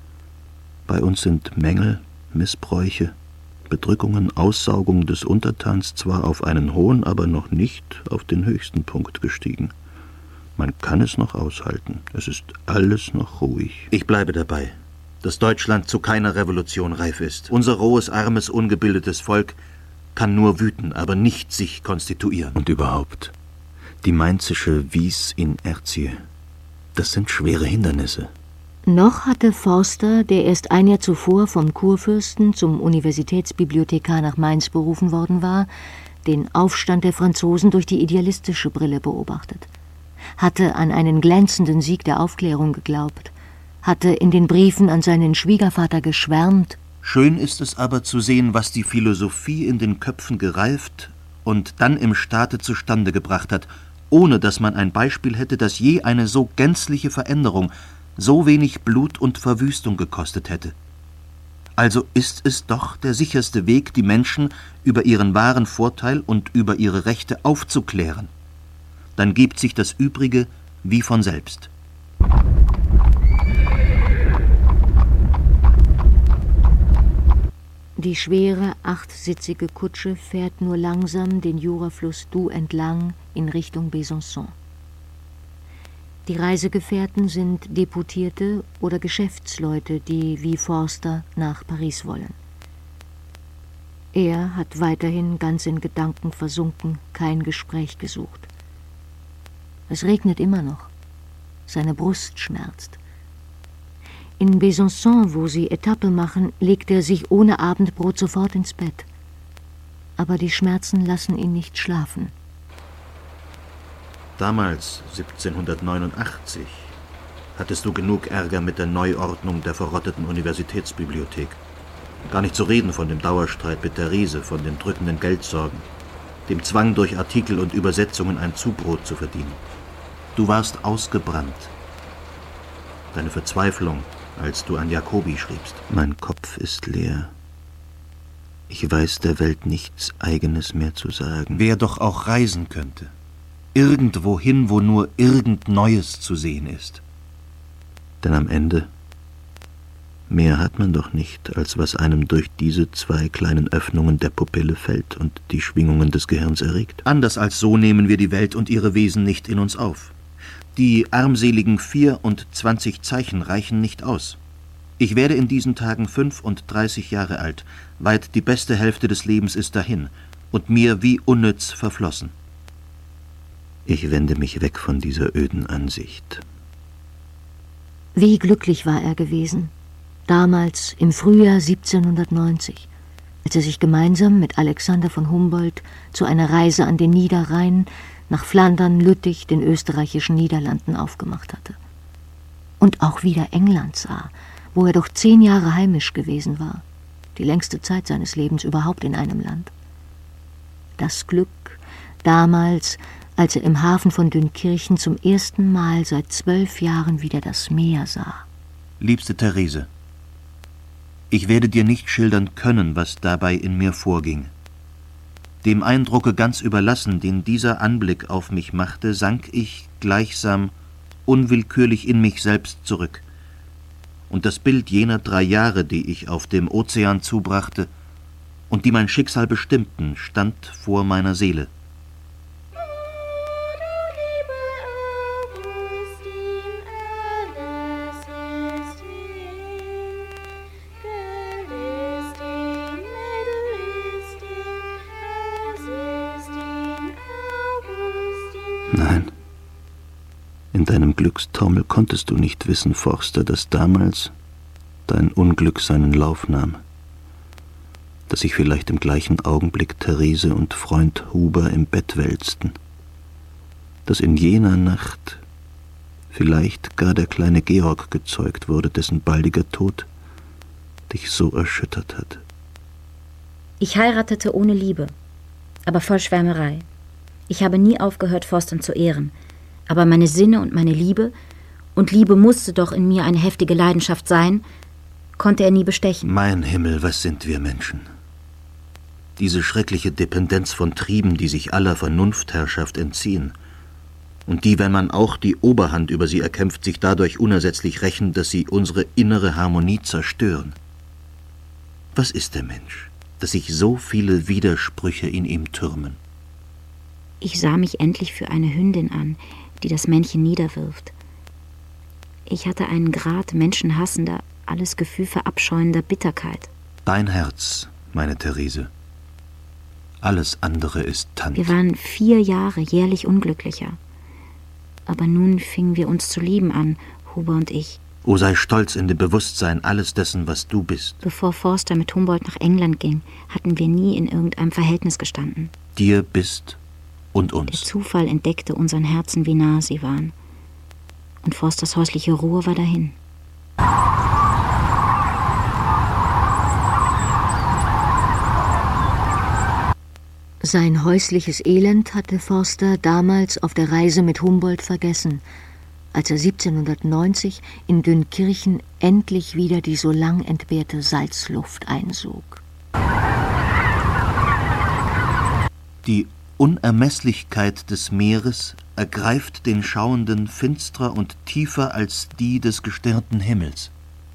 S2: Bei uns sind Mängel, Missbräuche, Bedrückungen, Aussaugung des Untertans zwar auf einen hohen, aber noch nicht auf den höchsten Punkt gestiegen. Man kann es noch aushalten. Es ist alles noch ruhig.
S8: Ich bleibe dabei, dass Deutschland zu keiner Revolution reif ist. Unser rohes, armes, ungebildetes Volk kann nur wüten, aber nicht sich konstituieren.
S2: Und überhaupt, die mainzische Vis in Erzie, das sind schwere Hindernisse.
S5: Noch hatte Forster, der erst ein Jahr zuvor vom Kurfürsten zum Universitätsbibliothekar nach Mainz berufen worden war, den Aufstand der Franzosen durch die idealistische Brille beobachtet, hatte an einen glänzenden Sieg der Aufklärung geglaubt, hatte in den Briefen an seinen Schwiegervater geschwärmt.
S8: Schön ist es aber zu sehen, was die Philosophie in den Köpfen gereift und dann im Staate zustande gebracht hat, ohne dass man ein Beispiel hätte, das je eine so gänzliche Veränderung, so wenig Blut und Verwüstung gekostet hätte. Also ist es doch der sicherste Weg, die Menschen über ihren wahren Vorteil und über ihre Rechte aufzuklären. Dann gibt sich das Übrige wie von selbst.
S5: Die schwere, 8-sitzige Kutsche fährt nur langsam den Jurafluss Doubs entlang in Richtung Besançon. Die Reisegefährten sind Deputierte oder Geschäftsleute, die wie Forster nach Paris wollen. Er hat weiterhin ganz in Gedanken versunken, kein Gespräch gesucht. Es regnet immer noch. Seine Brust schmerzt. In Besançon, wo sie Etappe machen, legt er sich ohne Abendbrot sofort ins Bett. Aber die Schmerzen lassen ihn nicht schlafen.
S8: Damals, 1789, hattest du genug Ärger mit der Neuordnung der verrotteten Universitätsbibliothek. Gar nicht zu reden von dem Dauerstreit mit Therese, von den drückenden Geldsorgen, dem Zwang, durch Artikel und Übersetzungen ein Zubrot zu verdienen. Du warst ausgebrannt. Deine Verzweiflung, als du an Jacobi schriebst.
S2: Mein Kopf ist leer. Ich weiß der Welt nichts Eigenes mehr zu sagen.
S8: Wer doch auch reisen könnte. irgendwohin, wo nur irgend Neues zu sehen ist.
S2: Denn am Ende, mehr hat man doch nicht, als was einem durch diese 2 kleinen Öffnungen der Pupille fällt und die Schwingungen des Gehirns erregt.
S8: Anders als so nehmen wir die Welt und ihre Wesen nicht in uns auf. Die armseligen 24 Zeichen reichen nicht aus. Ich werde in diesen Tagen 35 Jahre alt, weit die beste Hälfte des Lebens ist dahin und mir wie unnütz verflossen.
S2: Ich wende mich weg von dieser öden Ansicht.
S5: Wie glücklich war er gewesen, damals im Frühjahr 1790, als er sich gemeinsam mit Alexander von Humboldt zu einer Reise an den Niederrhein nach Flandern, Lüttich, den österreichischen Niederlanden aufgemacht hatte. Und auch wieder England sah, wo er doch 10 Jahre heimisch gewesen war, die längste Zeit seines Lebens überhaupt in einem Land. Das Glück, damals, als er im Hafen von Dünkirchen zum ersten Mal seit 12 Jahren wieder das Meer sah.
S8: Liebste Therese, ich werde dir nicht schildern können, was dabei in mir vorging. Dem Eindrucke ganz überlassen, den dieser Anblick auf mich machte, sank ich gleichsam unwillkürlich in mich selbst zurück. Und das Bild jener 3 Jahre, die ich auf dem Ozean zubrachte und die mein Schicksal bestimmten, stand vor meiner Seele.
S2: Nein, in deinem Glückstaumel konntest du nicht wissen, Forster, dass damals dein Unglück seinen Lauf nahm, dass sich vielleicht im gleichen Augenblick Therese und Freund Huber im Bett wälzten, dass in jener Nacht vielleicht gar der kleine Georg gezeugt wurde, dessen baldiger Tod dich so erschüttert hat.
S4: Ich heiratete ohne Liebe, aber voll Schwärmerei. Ich habe nie aufgehört, Forstern zu ehren. Aber meine Sinne und meine Liebe, und Liebe musste doch in mir eine heftige Leidenschaft sein, konnte er nie bestechen.
S2: Mein Himmel, was sind wir Menschen? Diese schreckliche Dependenz von Trieben, die sich aller Vernunftherrschaft entziehen und die, wenn man auch die Oberhand über sie erkämpft, sich dadurch unersetzlich rächen, dass sie unsere innere Harmonie zerstören. Was ist der Mensch, dass sich so viele Widersprüche in ihm türmen?
S4: Ich sah mich endlich für eine Hündin an, die das Männchen niederwirft. Ich hatte einen Grad menschenhassender, alles Gefühl verabscheuender Bitterkeit.
S8: Dein Herz, meine Therese. Alles andere ist Tand.
S4: Wir waren 4 Jahre jährlich unglücklicher. Aber nun fingen wir uns zu lieben an, Huber und ich.
S2: O sei stolz in dem Bewusstsein alles dessen, was du bist.
S4: Bevor Forster mit Humboldt nach England ging, hatten wir nie in irgendeinem Verhältnis gestanden.
S2: Dir bist und uns.
S4: Der Zufall entdeckte unseren Herzen, wie nahe sie waren. Und Forsters häusliche Ruhe war dahin.
S5: Sein häusliches Elend hatte Forster damals auf der Reise mit Humboldt vergessen, als er 1790 in Dünkirchen endlich wieder die so lang entbehrte Salzluft einsog.
S8: Die Unermesslichkeit des Meeres ergreift den Schauenden finstrer und tiefer als die des gestirnten Himmels.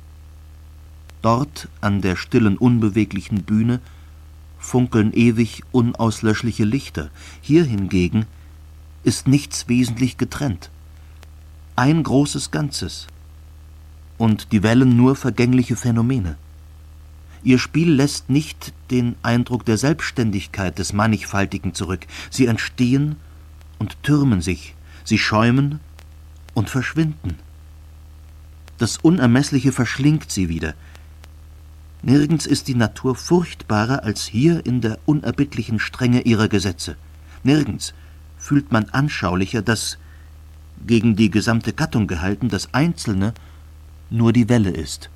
S8: Dort, an der stillen, unbeweglichen Bühne, funkeln ewig unauslöschliche Lichter. Hier hingegen ist nichts wesentlich getrennt. Ein großes Ganzes. Und die Wellen nur vergängliche Phänomene. Ihr Spiel lässt nicht den Eindruck der Selbstständigkeit des Mannigfaltigen zurück. Sie entstehen und türmen sich, sie schäumen und verschwinden. Das Unermessliche verschlingt sie wieder. Nirgends ist die Natur furchtbarer als hier in der unerbittlichen Strenge ihrer Gesetze. Nirgends fühlt man anschaulicher, dass, gegen die gesamte Gattung gehalten, das Einzelne nur die Welle ist.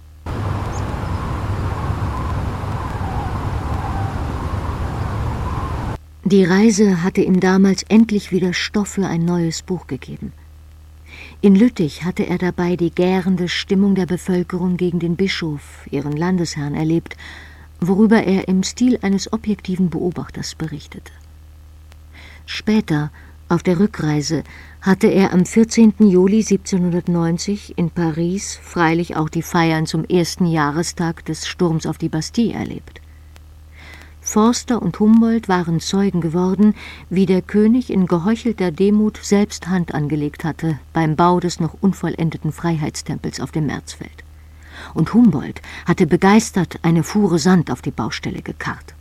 S5: Die Reise hatte ihm damals endlich wieder Stoff für ein neues Buch gegeben. In Lüttich hatte er dabei die gärende Stimmung der Bevölkerung gegen den Bischof, ihren Landesherrn, erlebt, worüber er im Stil eines objektiven Beobachters berichtete. Später, Auf der Rückreise hatte er am 14. Juli 1790 in Paris freilich auch die Feiern zum 1. Jahrestag des Sturms auf die Bastille erlebt. Forster und Humboldt waren Zeugen geworden, wie der König in geheuchelter Demut selbst Hand angelegt hatte beim Bau des noch unvollendeten Freiheitstempels auf dem Märzfeld. Und Humboldt hatte begeistert eine Fuhre Sand auf die Baustelle gekarrt.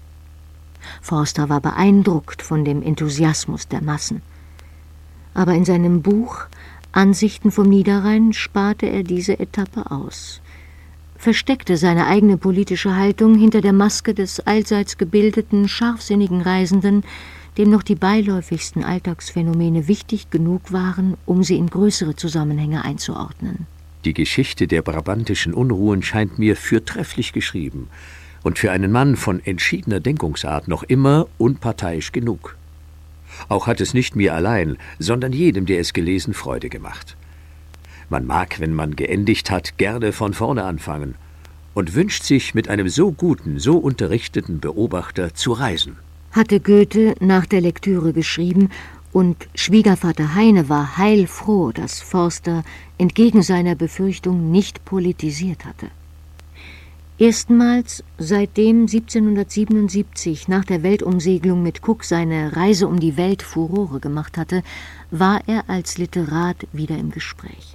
S5: Forster war beeindruckt von dem Enthusiasmus der Massen. Aber in seinem Buch »Ansichten vom Niederrhein« sparte er diese Etappe aus, versteckte seine eigene politische Haltung hinter der Maske des allseits gebildeten, scharfsinnigen Reisenden, dem noch die beiläufigsten Alltagsphänomene wichtig genug waren, um sie in größere Zusammenhänge einzuordnen.
S11: Die Geschichte der brabantischen Unruhen scheint mir fürtrefflich geschrieben und für einen Mann von entschiedener Denkungsart noch immer unparteiisch genug. Auch hat es nicht mir allein, sondern jedem, der es gelesen, Freude gemacht. Man mag, wenn man geendigt hat, gerne von vorne anfangen und wünscht sich mit einem so guten, so unterrichteten Beobachter zu reisen.
S5: Hatte Goethe nach der Lektüre geschrieben, und Schwiegervater Heine war heilfroh, dass Forster entgegen seiner Befürchtung nicht politisiert hatte. Erstmals seitdem 1777 nach der Weltumsegelung mit Cook seine Reise um die Welt Furore gemacht hatte, war er als Literat wieder im Gespräch.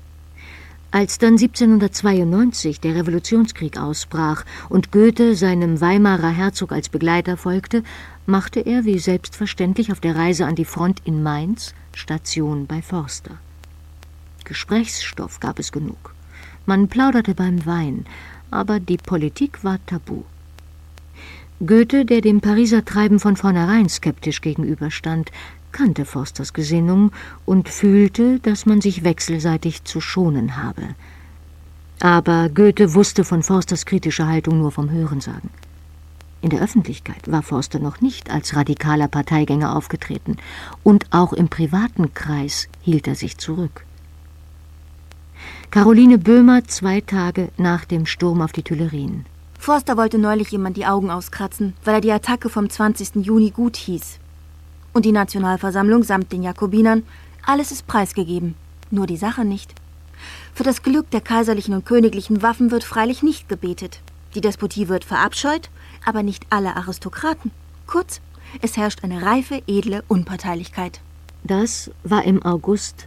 S5: Als dann 1792 der Revolutionskrieg ausbrach und Goethe seinem Weimarer Herzog als Begleiter folgte, machte er, wie selbstverständlich auf der Reise an die Front in Mainz, Station bei Forster. Gesprächsstoff gab es genug. Man plauderte beim Wein, aber die Politik war tabu. Goethe, der dem Pariser Treiben von vornherein skeptisch gegenüberstand, kannte Forsters Gesinnung und fühlte, dass man sich wechselseitig zu schonen habe. Aber Goethe wusste von Forsters kritischer Haltung nur vom Hörensagen. In der Öffentlichkeit war Forster noch nicht als radikaler Parteigänger aufgetreten, und auch im privaten Kreis hielt er sich zurück. Caroline Böhmer 2 Tage nach dem Sturm auf die Tuilerien.
S6: Forster wollte neulich jemand die Augen auskratzen, weil er die Attacke vom 20. Juni gut hieß. Und die Nationalversammlung samt den Jakobinern, alles ist preisgegeben, nur die Sache nicht. Für das Glück der kaiserlichen und königlichen Waffen wird freilich nicht gebetet. Die Despotie wird verabscheut, aber nicht alle Aristokraten. Kurz, es herrscht eine reife, edle Unparteilichkeit.
S5: Das war im August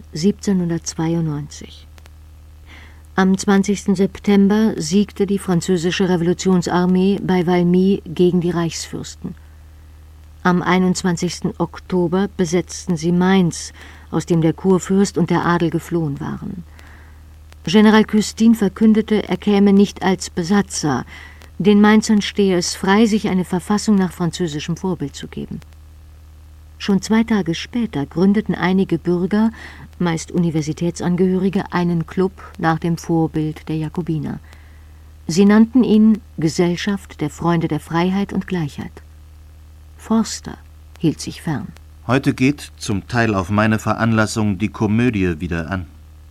S5: 1792. Am 20. September siegte die französische Revolutionsarmee bei Valmy gegen die Reichsfürsten. Am 21. Oktober besetzten sie Mainz, aus dem der Kurfürst und der Adel geflohen waren. General Custine verkündete, er käme nicht als Besatzer. Den Mainzern stehe es frei, sich eine Verfassung nach französischem Vorbild zu geben. Schon 2 Tage später gründeten einige Bürger, meist Universitätsangehörige, einen Club nach dem Vorbild der Jakobiner. Sie nannten ihn Gesellschaft der Freunde der Freiheit und Gleichheit. Forster hielt sich fern.
S8: Heute geht, zum Teil auf meine Veranlassung, die Komödie wieder an.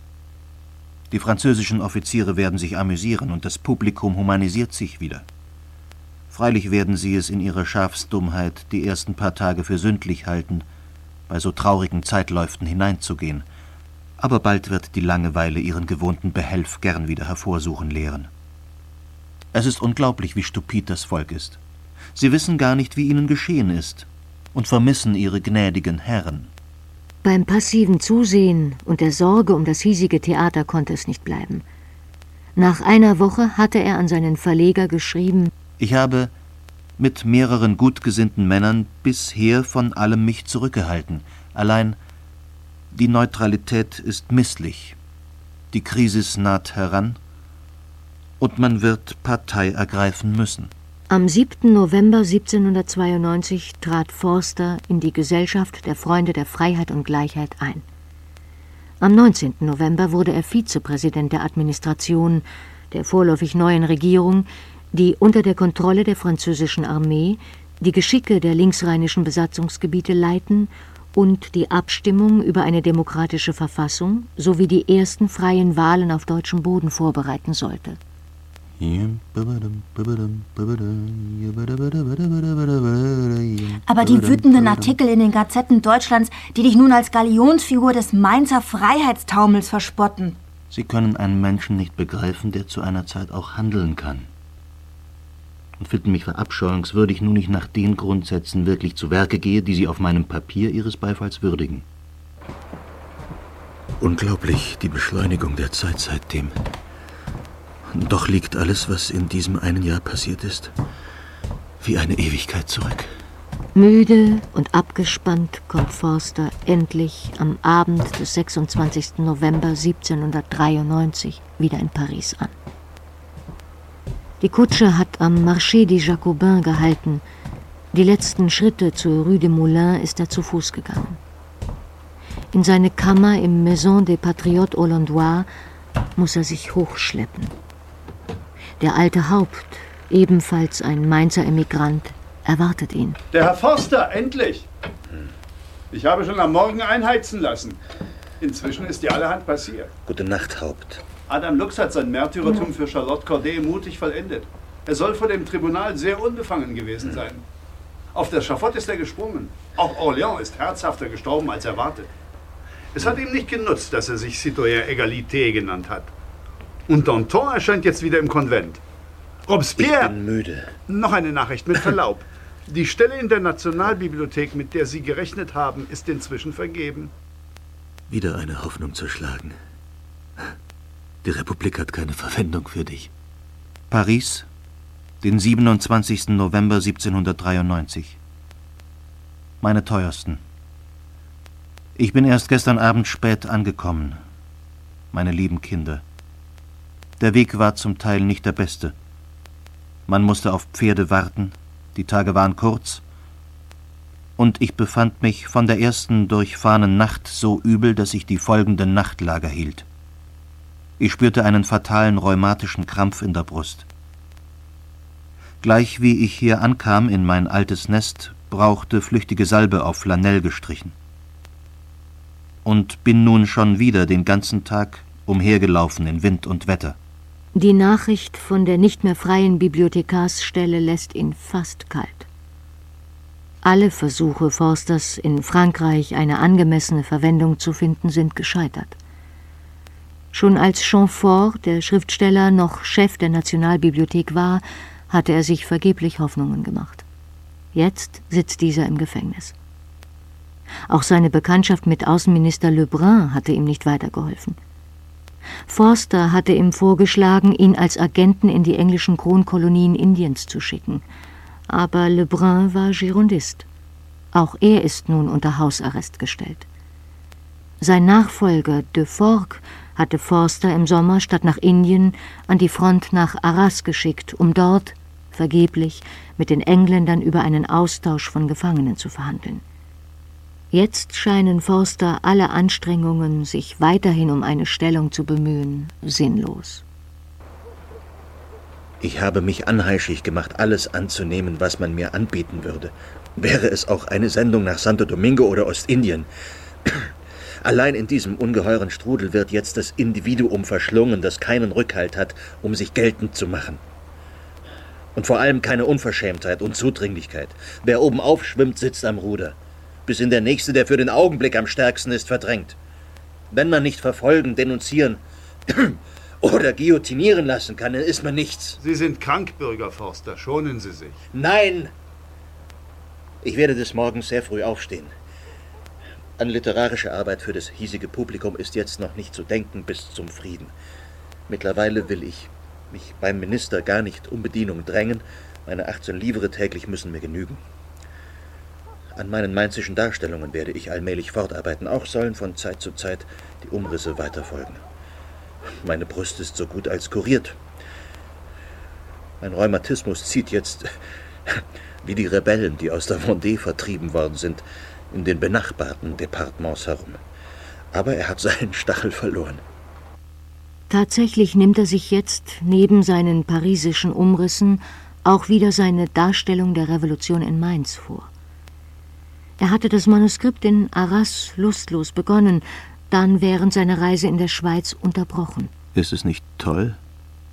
S8: Die französischen Offiziere werden sich amüsieren und das Publikum humanisiert sich wieder. Freilich werden sie es in ihrer Schafsdummheit die ersten paar Tage für sündlich halten, bei so traurigen Zeitläuften hineinzugehen. Aber bald wird die Langeweile ihren gewohnten Behelf gern wieder hervorsuchen lehren. Es ist unglaublich, wie stupid das Volk ist. Sie wissen gar nicht, wie ihnen geschehen ist und vermissen ihre gnädigen Herren.
S5: Beim passiven Zusehen und der Sorge um das hiesige Theater konnte es nicht bleiben. Nach einer Woche hatte er an seinen Verleger geschrieben:
S8: Ich habe mit mehreren gutgesinnten Männern bisher von allem mich zurückgehalten. Allein die Neutralität ist misslich. Die Krisis naht heran und man wird Partei ergreifen müssen.
S5: Am 7. November 1792 trat Forster in die Gesellschaft der Freunde der Freiheit und Gleichheit ein. Am 19. November wurde er Vizepräsident der Administration der vorläufig neuen Regierung, die unter der Kontrolle der französischen Armee die Geschicke der linksrheinischen Besatzungsgebiete leiten und die Abstimmung über eine demokratische Verfassung sowie die ersten freien Wahlen auf deutschem Boden vorbereiten sollte.
S6: Aber die wütenden Artikel in den Gazetten Deutschlands, die dich nun als Galionsfigur des Mainzer Freiheitstaumels verspotten.
S8: Sie können einen Menschen nicht begreifen, der zu einer Zeit auch handeln kann. Und finden mich verabscheuungswürdig, nun ich nach den Grundsätzen wirklich zu Werke gehe, die Sie auf meinem Papier Ihres Beifalls würdigen.
S2: Unglaublich, die Beschleunigung der Zeit seitdem. Doch liegt alles, was in diesem einen Jahr passiert ist, wie eine Ewigkeit zurück.
S5: Müde und abgespannt kommt Forster endlich am Abend des 26. November 1793 wieder in Paris an. Die Kutsche hat am Marché des Jacobins gehalten. Die letzten Schritte zur Rue des Moulins ist er zu Fuß gegangen. In seine Kammer im Maison des Patriotes Hollandois muss er sich hochschleppen. Der alte Haupt, ebenfalls ein Mainzer Emigrant, erwartet ihn.
S12: Der Herr Forster, endlich! Ich habe schon am Morgen einheizen lassen. Inzwischen ist ja allerhand passiert.
S2: Gute Nacht, Haupt.
S12: Adam Lux hat sein Märtyrertum für Charlotte Corday mutig vollendet. Er soll vor dem Tribunal sehr unbefangen gewesen sein. Auf das Schafott ist er gesprungen. Auch Orléans ist herzhafter gestorben als erwartet. Es hat ihm nicht genutzt, dass er sich Citoyen Égalité genannt hat. Und Danton erscheint jetzt wieder im Konvent. Robespierre...
S2: Ich bin müde.
S12: Noch eine Nachricht mit Verlaub. Die Stelle in der Nationalbibliothek, mit der Sie gerechnet haben, ist inzwischen vergeben.
S2: Wieder eine Hoffnung zerschlagen. Die Republik hat keine Verwendung für dich.
S8: Paris, den 27. November 1793. Meine teuersten. Ich bin erst gestern Abend spät angekommen. Meine lieben Kinder. Der Weg war zum Teil nicht der beste. Man musste auf Pferde warten, die Tage waren kurz, und ich befand mich von der ersten durchfahrenen Nacht so übel, dass ich die folgende Nacht Lager hielt. Ich spürte einen fatalen rheumatischen Krampf in der Brust. Gleich wie ich hier ankam in mein altes Nest, brauchte flüchtige Salbe auf Flanell gestrichen. Und bin nun schon wieder den ganzen Tag umhergelaufen in Wind und Wetter.
S5: Die Nachricht von der nicht mehr freien Bibliothekarsstelle lässt ihn fast kalt. Alle Versuche Forsters, in Frankreich eine angemessene Verwendung zu finden, sind gescheitert. Schon als Chamfort, der Schriftsteller, noch Chef der Nationalbibliothek war, hatte er sich vergeblich Hoffnungen gemacht. Jetzt sitzt dieser im Gefängnis. Auch seine Bekanntschaft mit Außenminister Lebrun hatte ihm nicht weitergeholfen. Forster hatte ihm vorgeschlagen, ihn als Agenten in die englischen Kronkolonien Indiens zu schicken. Aber Lebrun war Girondist. Auch er ist nun unter Hausarrest gestellt. Sein Nachfolger de Forgues hatte Forster im Sommer statt nach Indien an die Front nach Arras geschickt, um dort, vergeblich, mit den Engländern über einen Austausch von Gefangenen zu verhandeln. Jetzt scheinen Forster alle Anstrengungen, sich weiterhin um eine Stellung zu bemühen, sinnlos.
S2: Ich habe mich anheischig gemacht, alles anzunehmen, was man mir anbieten würde. Wäre es auch eine Sendung nach Santo Domingo oder Ostindien. Allein in diesem ungeheuren Strudel wird jetzt das Individuum verschlungen, das keinen Rückhalt hat, um sich geltend zu machen. Und vor allem keine Unverschämtheit und Zudringlichkeit. Wer oben aufschwimmt, sitzt am Ruder. Bis in der Nächste, der für den Augenblick am stärksten ist, verdrängt. Wenn man nicht verfolgen, denunzieren oder guillotinieren lassen kann, dann ist man nichts.
S12: Sie sind krank, Bürger Forster. Schonen Sie sich.
S2: Nein! Ich werde des Morgens sehr früh aufstehen. An literarische Arbeit für das hiesige Publikum ist jetzt noch nicht zu denken bis zum Frieden. Mittlerweile will ich mich beim Minister gar nicht um Bedienung drängen. Meine 18 Livres täglich müssen mir genügen. An meinen mainzischen Darstellungen werde ich allmählich fortarbeiten. Auch sollen von Zeit zu Zeit die Umrisse weiterfolgen. Meine Brust ist so gut als kuriert. Mein Rheumatismus zieht jetzt, wie die Rebellen, die aus der Vendée vertrieben worden sind, in den benachbarten Departements herum. Aber er hat seinen Stachel verloren.
S5: Tatsächlich nimmt er sich jetzt, neben seinen parisischen Umrissen, auch wieder seine Darstellung der Revolution in Mainz vor. Er hatte das Manuskript in Arras lustlos begonnen, dann während seiner Reise in der Schweiz unterbrochen.
S2: Ist es nicht toll?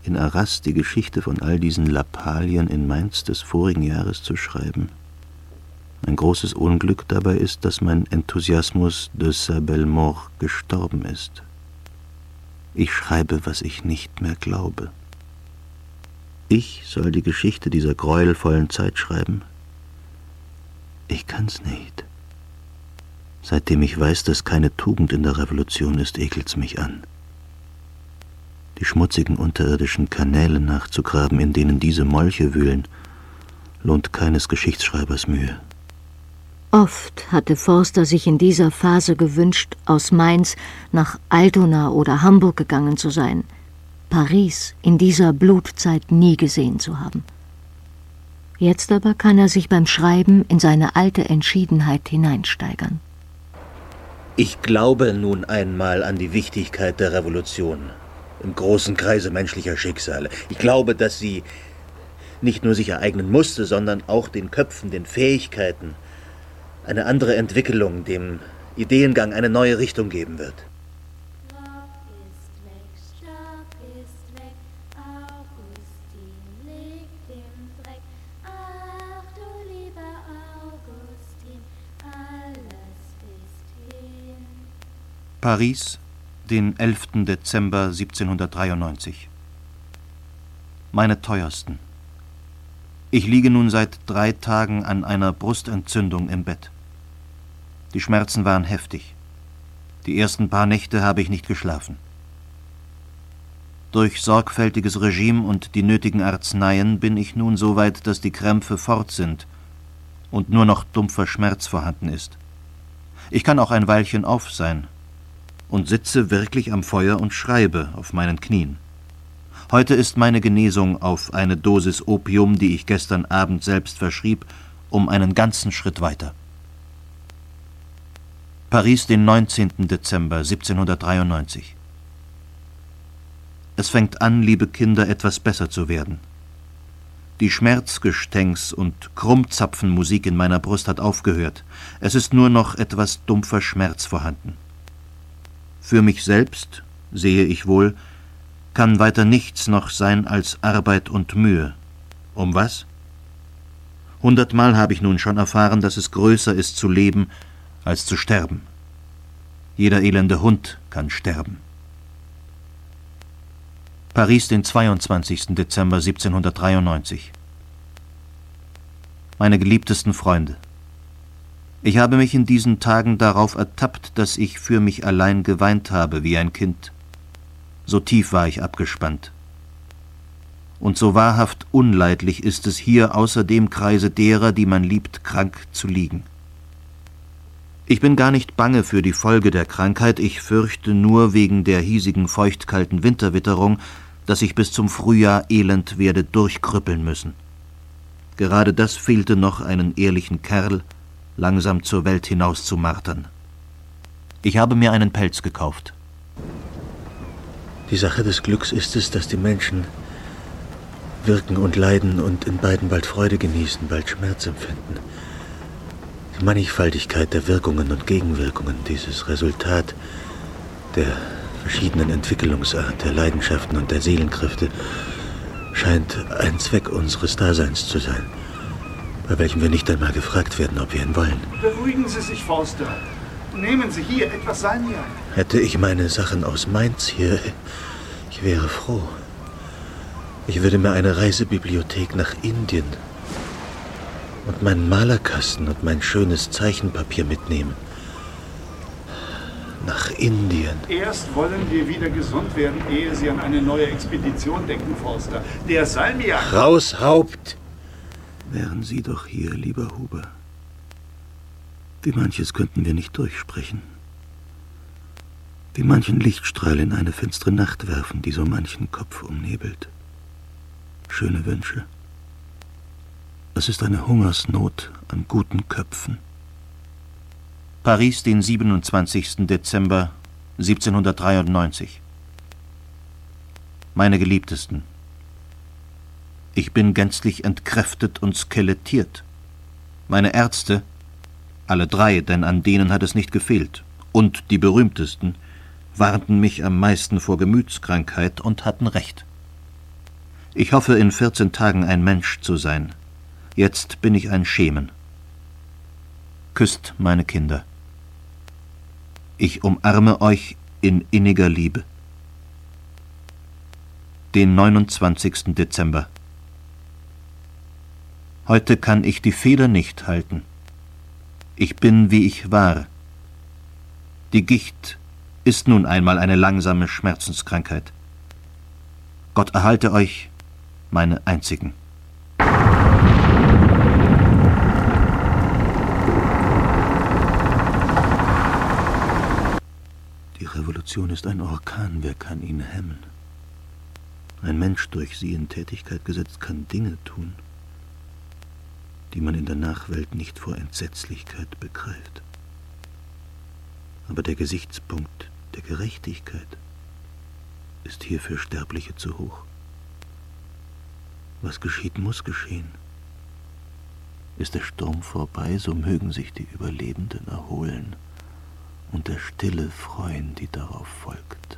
S2: in Arras die Geschichte von all diesen Lappalien in Mainz des vorigen Jahres zu schreiben. Mein großes Unglück dabei ist, dass mein Enthusiasmus de sa belle mort gestorben ist. Ich schreibe, was ich nicht mehr glaube. Ich soll die Geschichte dieser gräuelvollen Zeit schreiben? Ich kann's nicht. Seitdem ich weiß, dass keine Tugend in der Revolution ist, ekelt's mich an. Die schmutzigen unterirdischen Kanäle nachzugraben, in denen diese Molche wühlen, lohnt keines Geschichtsschreibers Mühe.
S5: Oft hatte Forster sich in dieser Phase gewünscht, aus Mainz nach Altona oder Hamburg gegangen zu sein, Paris in dieser Blutzeit nie gesehen zu haben. Jetzt aber kann er sich beim Schreiben in seine alte Entschiedenheit hineinsteigern.
S2: Ich glaube nun einmal an die Wichtigkeit der Revolution im großen Kreise menschlicher Schicksale. Ich glaube, dass sie nicht nur sich ereignen musste, sondern auch den Köpfen, den Fähigkeiten eine andere Entwicklung, dem Ideengang eine neue Richtung geben wird.
S8: Paris, den 11. Dezember 1793. Meine teuersten. Ich liege nun seit 3 Tagen an einer Brustentzündung im Bett. Die Schmerzen waren heftig. Die ersten paar Nächte habe ich nicht geschlafen. Durch sorgfältiges Regime und die nötigen Arzneien bin ich nun so weit, dass die Krämpfe fort sind und nur noch dumpfer Schmerz vorhanden ist. Ich kann auch ein Weilchen auf sein und sitze wirklich am Feuer und schreibe auf meinen Knien. Heute ist meine Genesung auf eine Dosis Opium, die ich gestern Abend selbst verschrieb, um einen ganzen Schritt weiter. Paris, den 19. Dezember 1793. Es fängt an, liebe Kinder, etwas besser zu werden. Die Schmerzgestänks- und Krummzapfenmusik in meiner Brust hat aufgehört. Es ist nur noch etwas dumpfer Schmerz vorhanden. Für mich selbst, sehe ich wohl, kann weiter nichts noch sein als Arbeit und Mühe. Um was? 100-mal habe ich nun schon erfahren, dass es größer ist zu leben als zu sterben. Jeder elende Hund kann sterben. Paris, den 22. Dezember 1793. Meine geliebtesten Freunde, ich habe mich in diesen Tagen darauf ertappt, dass ich für mich allein geweint habe wie ein Kind. So tief war ich abgespannt. Und so wahrhaft unleidlich ist es hier außer dem Kreise derer, die man liebt, krank zu liegen. Ich bin gar nicht bange für die Folge der Krankheit, ich fürchte nur wegen der hiesigen feuchtkalten Winterwitterung, dass ich bis zum Frühjahr elend werde durchkrüppeln müssen. Gerade das fehlte noch, einen ehrlichen Kerl langsam zur Welt hinaus zu martern. Ich habe mir einen Pelz gekauft.
S2: Die Sache des Glücks ist es, dass die Menschen wirken und leiden und in beiden bald Freude genießen, bald Schmerz empfinden. Die Mannigfaltigkeit der Wirkungen und Gegenwirkungen, dieses Resultat der verschiedenen Entwicklungsart, der Leidenschaften und der Seelenkräfte, scheint ein Zweck unseres Daseins zu sein, bei welchem wir nicht einmal gefragt werden, ob wir ihn wollen.
S12: Beruhigen Sie sich, Forster. Nehmen Sie hier etwas Salmiak.
S2: Hätte ich meine Sachen aus Mainz hier, ich wäre froh. Ich würde mir eine Reisebibliothek nach Indien und meinen Malerkasten und mein schönes Zeichenpapier mitnehmen. Nach Indien.
S12: Erst wollen wir wieder gesund werden, ehe Sie an eine neue Expedition denken, Forster. Der Salmiak...
S2: Raus, Haupt! Wären Sie doch hier, lieber Huber. Wie manches könnten wir nicht durchsprechen. Wie manchen Lichtstrahl in eine finstere Nacht werfen, die so manchen Kopf umnebelt. Schöne Wünsche. Es ist eine Hungersnot an guten Köpfen.
S8: Paris, den 27. Dezember 1793. Meine Geliebtesten, ich bin gänzlich entkräftet und skelettiert. Meine Ärzte, alle 3, denn an denen hat es nicht gefehlt, und die berühmtesten, warnten mich am meisten vor Gemütskrankheit und hatten recht. Ich hoffe, in 14 Tagen ein Mensch zu sein. Jetzt bin ich ein Schemen. Küsst meine Kinder. Ich umarme euch in inniger Liebe. Den 29. Dezember. Heute kann ich die Feder nicht halten. Ich bin, wie ich war. Die Gicht ist nun einmal eine langsame Schmerzenskrankheit. Gott erhalte euch, meine Einzigen. Die Revolution ist ein Orkan, wer kann ihn hemmen? Ein Mensch, durch sie in Tätigkeit gesetzt, kann Dinge tun, die man in der Nachwelt nicht vor Entsetzlichkeit begreift. Aber der Gesichtspunkt der Gerechtigkeit ist hier für Sterbliche zu hoch. Was geschieht, muss geschehen. Ist der Sturm vorbei, so mögen sich die Überlebenden erholen und der Stille freuen, die darauf folgt.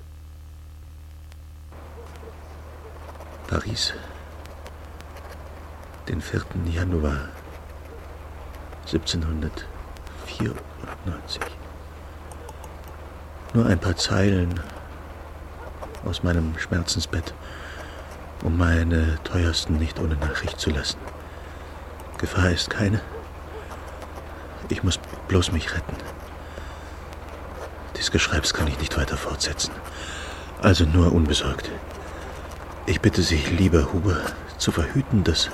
S8: Paris, den 4. Januar 1794. Nur ein paar Zeilen aus meinem Schmerzensbett, um meine Teuersten nicht ohne Nachricht zu lassen. Gefahr ist keine. Ich muss bloß mich retten. Des Geschreibs kann ich nicht weiter fortsetzen. Also nur unbesorgt. Ich bitte Sie, lieber Huber, zu verhüten, dass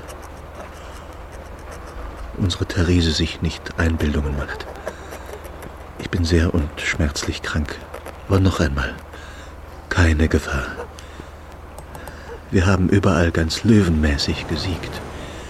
S8: unsere Therese sich nicht Einbildungen macht. Ich bin sehr und schmerzlich krank. Aber noch einmal, keine Gefahr. Wir haben überall ganz löwenmäßig gesiegt.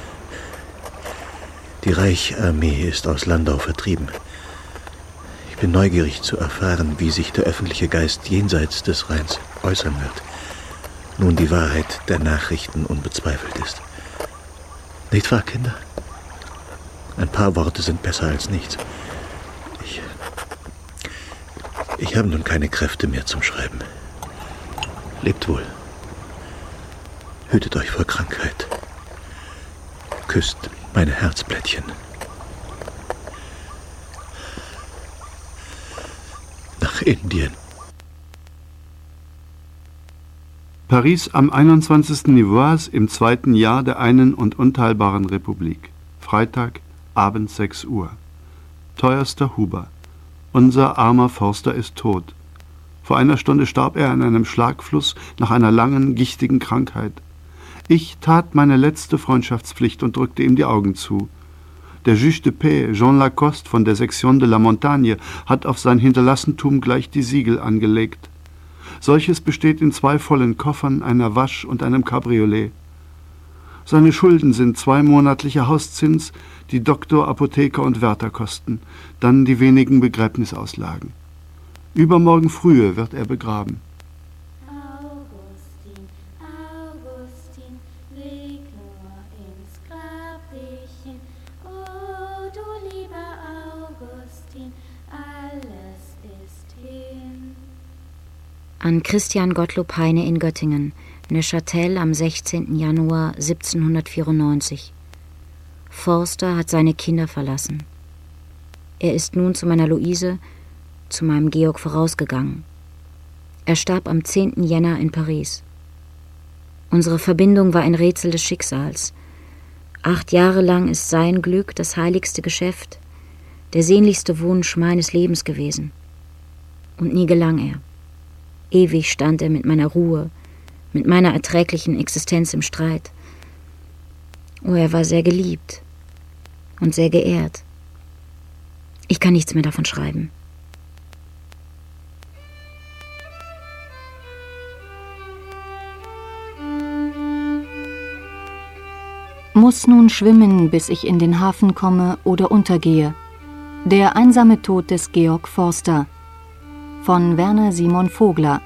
S8: Die Reich-Armee ist aus Landau vertrieben. Ich bin neugierig zu erfahren, wie sich der öffentliche Geist jenseits des Rheins äußern wird, nun die Wahrheit der Nachrichten unbezweifelt ist. Nicht wahr, Kinder? Ein paar Worte sind besser als nichts. Ich habe nun keine Kräfte mehr zum Schreiben. Lebt wohl. Hütet euch vor Krankheit. Küsst meine Herzblättchen. Nach Indien.
S12: Paris am 21. Nivoise im 2. Jahr der einen und unteilbaren Republik. Freitag, abends 6 Uhr. Teuerster Huber. Unser armer Forster ist tot. Vor einer Stunde starb er an einem Schlagfluss nach einer langen, gichtigen Krankheit. Ich tat meine letzte Freundschaftspflicht und drückte ihm die Augen zu. Der Juge de Paix, Jean Lacoste von der Section de la Montagne, hat auf sein Hinterlassentum gleich die Siegel angelegt. Solches besteht in 2 vollen Koffern, einer Wasch und einem Cabriolet. Seine Schulden sind 2 monatliche Hauszins, die Doktor, Apotheker und Wärterkosten, dann die wenigen Begräbnisauslagen. Übermorgen frühe wird er begraben.
S7: Augustin, Augustin, leg nur ins Grab dich hin. Oh, du lieber Augustin, alles ist hin.
S4: An Christian Gottlob Heine in Göttingen, Neuchâtel am 16. Januar 1794. Forster hat seine Kinder verlassen. Er ist nun zu meiner Luise, zu meinem Georg vorausgegangen. Er starb am 10. Jänner in Paris. Unsere Verbindung war ein Rätsel des Schicksals. 8 Jahre lang ist sein Glück das heiligste Geschäft, der sehnlichste Wunsch meines Lebens gewesen. Und nie gelang er. Ewig stand er mit meiner Ruhe, mit meiner erträglichen Existenz im Streit. Oh, er war sehr geliebt und sehr geehrt. Ich kann nichts mehr davon schreiben.
S5: Muss nun schwimmen, bis ich in den Hafen komme oder untergehe. Der einsame Tod des Georg Forster von Werner Simon Vogler.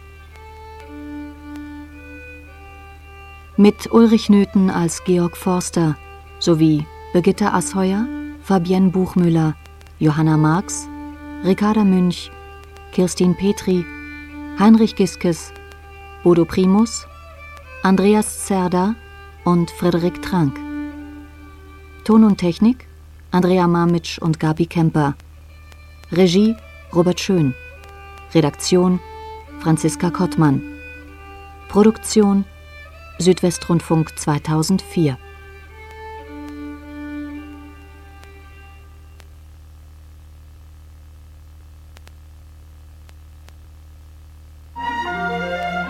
S5: Mit Ulrich Nöthen als Georg Forster sowie Birgitta Asheuer, Fabienne Buchmüller, Johanna Marx, Ricarda Münch, Kirstin Petri, Heinrich Giskes, Bodo Primus,
S6: Andreas Zerda und Frederik Trank. Ton und Technik Andrea Marmitsch und Gabi Kemper. Regie Robert Schön. Redaktion Franziska Kottmann. Produktion Südwestrundfunk 2004.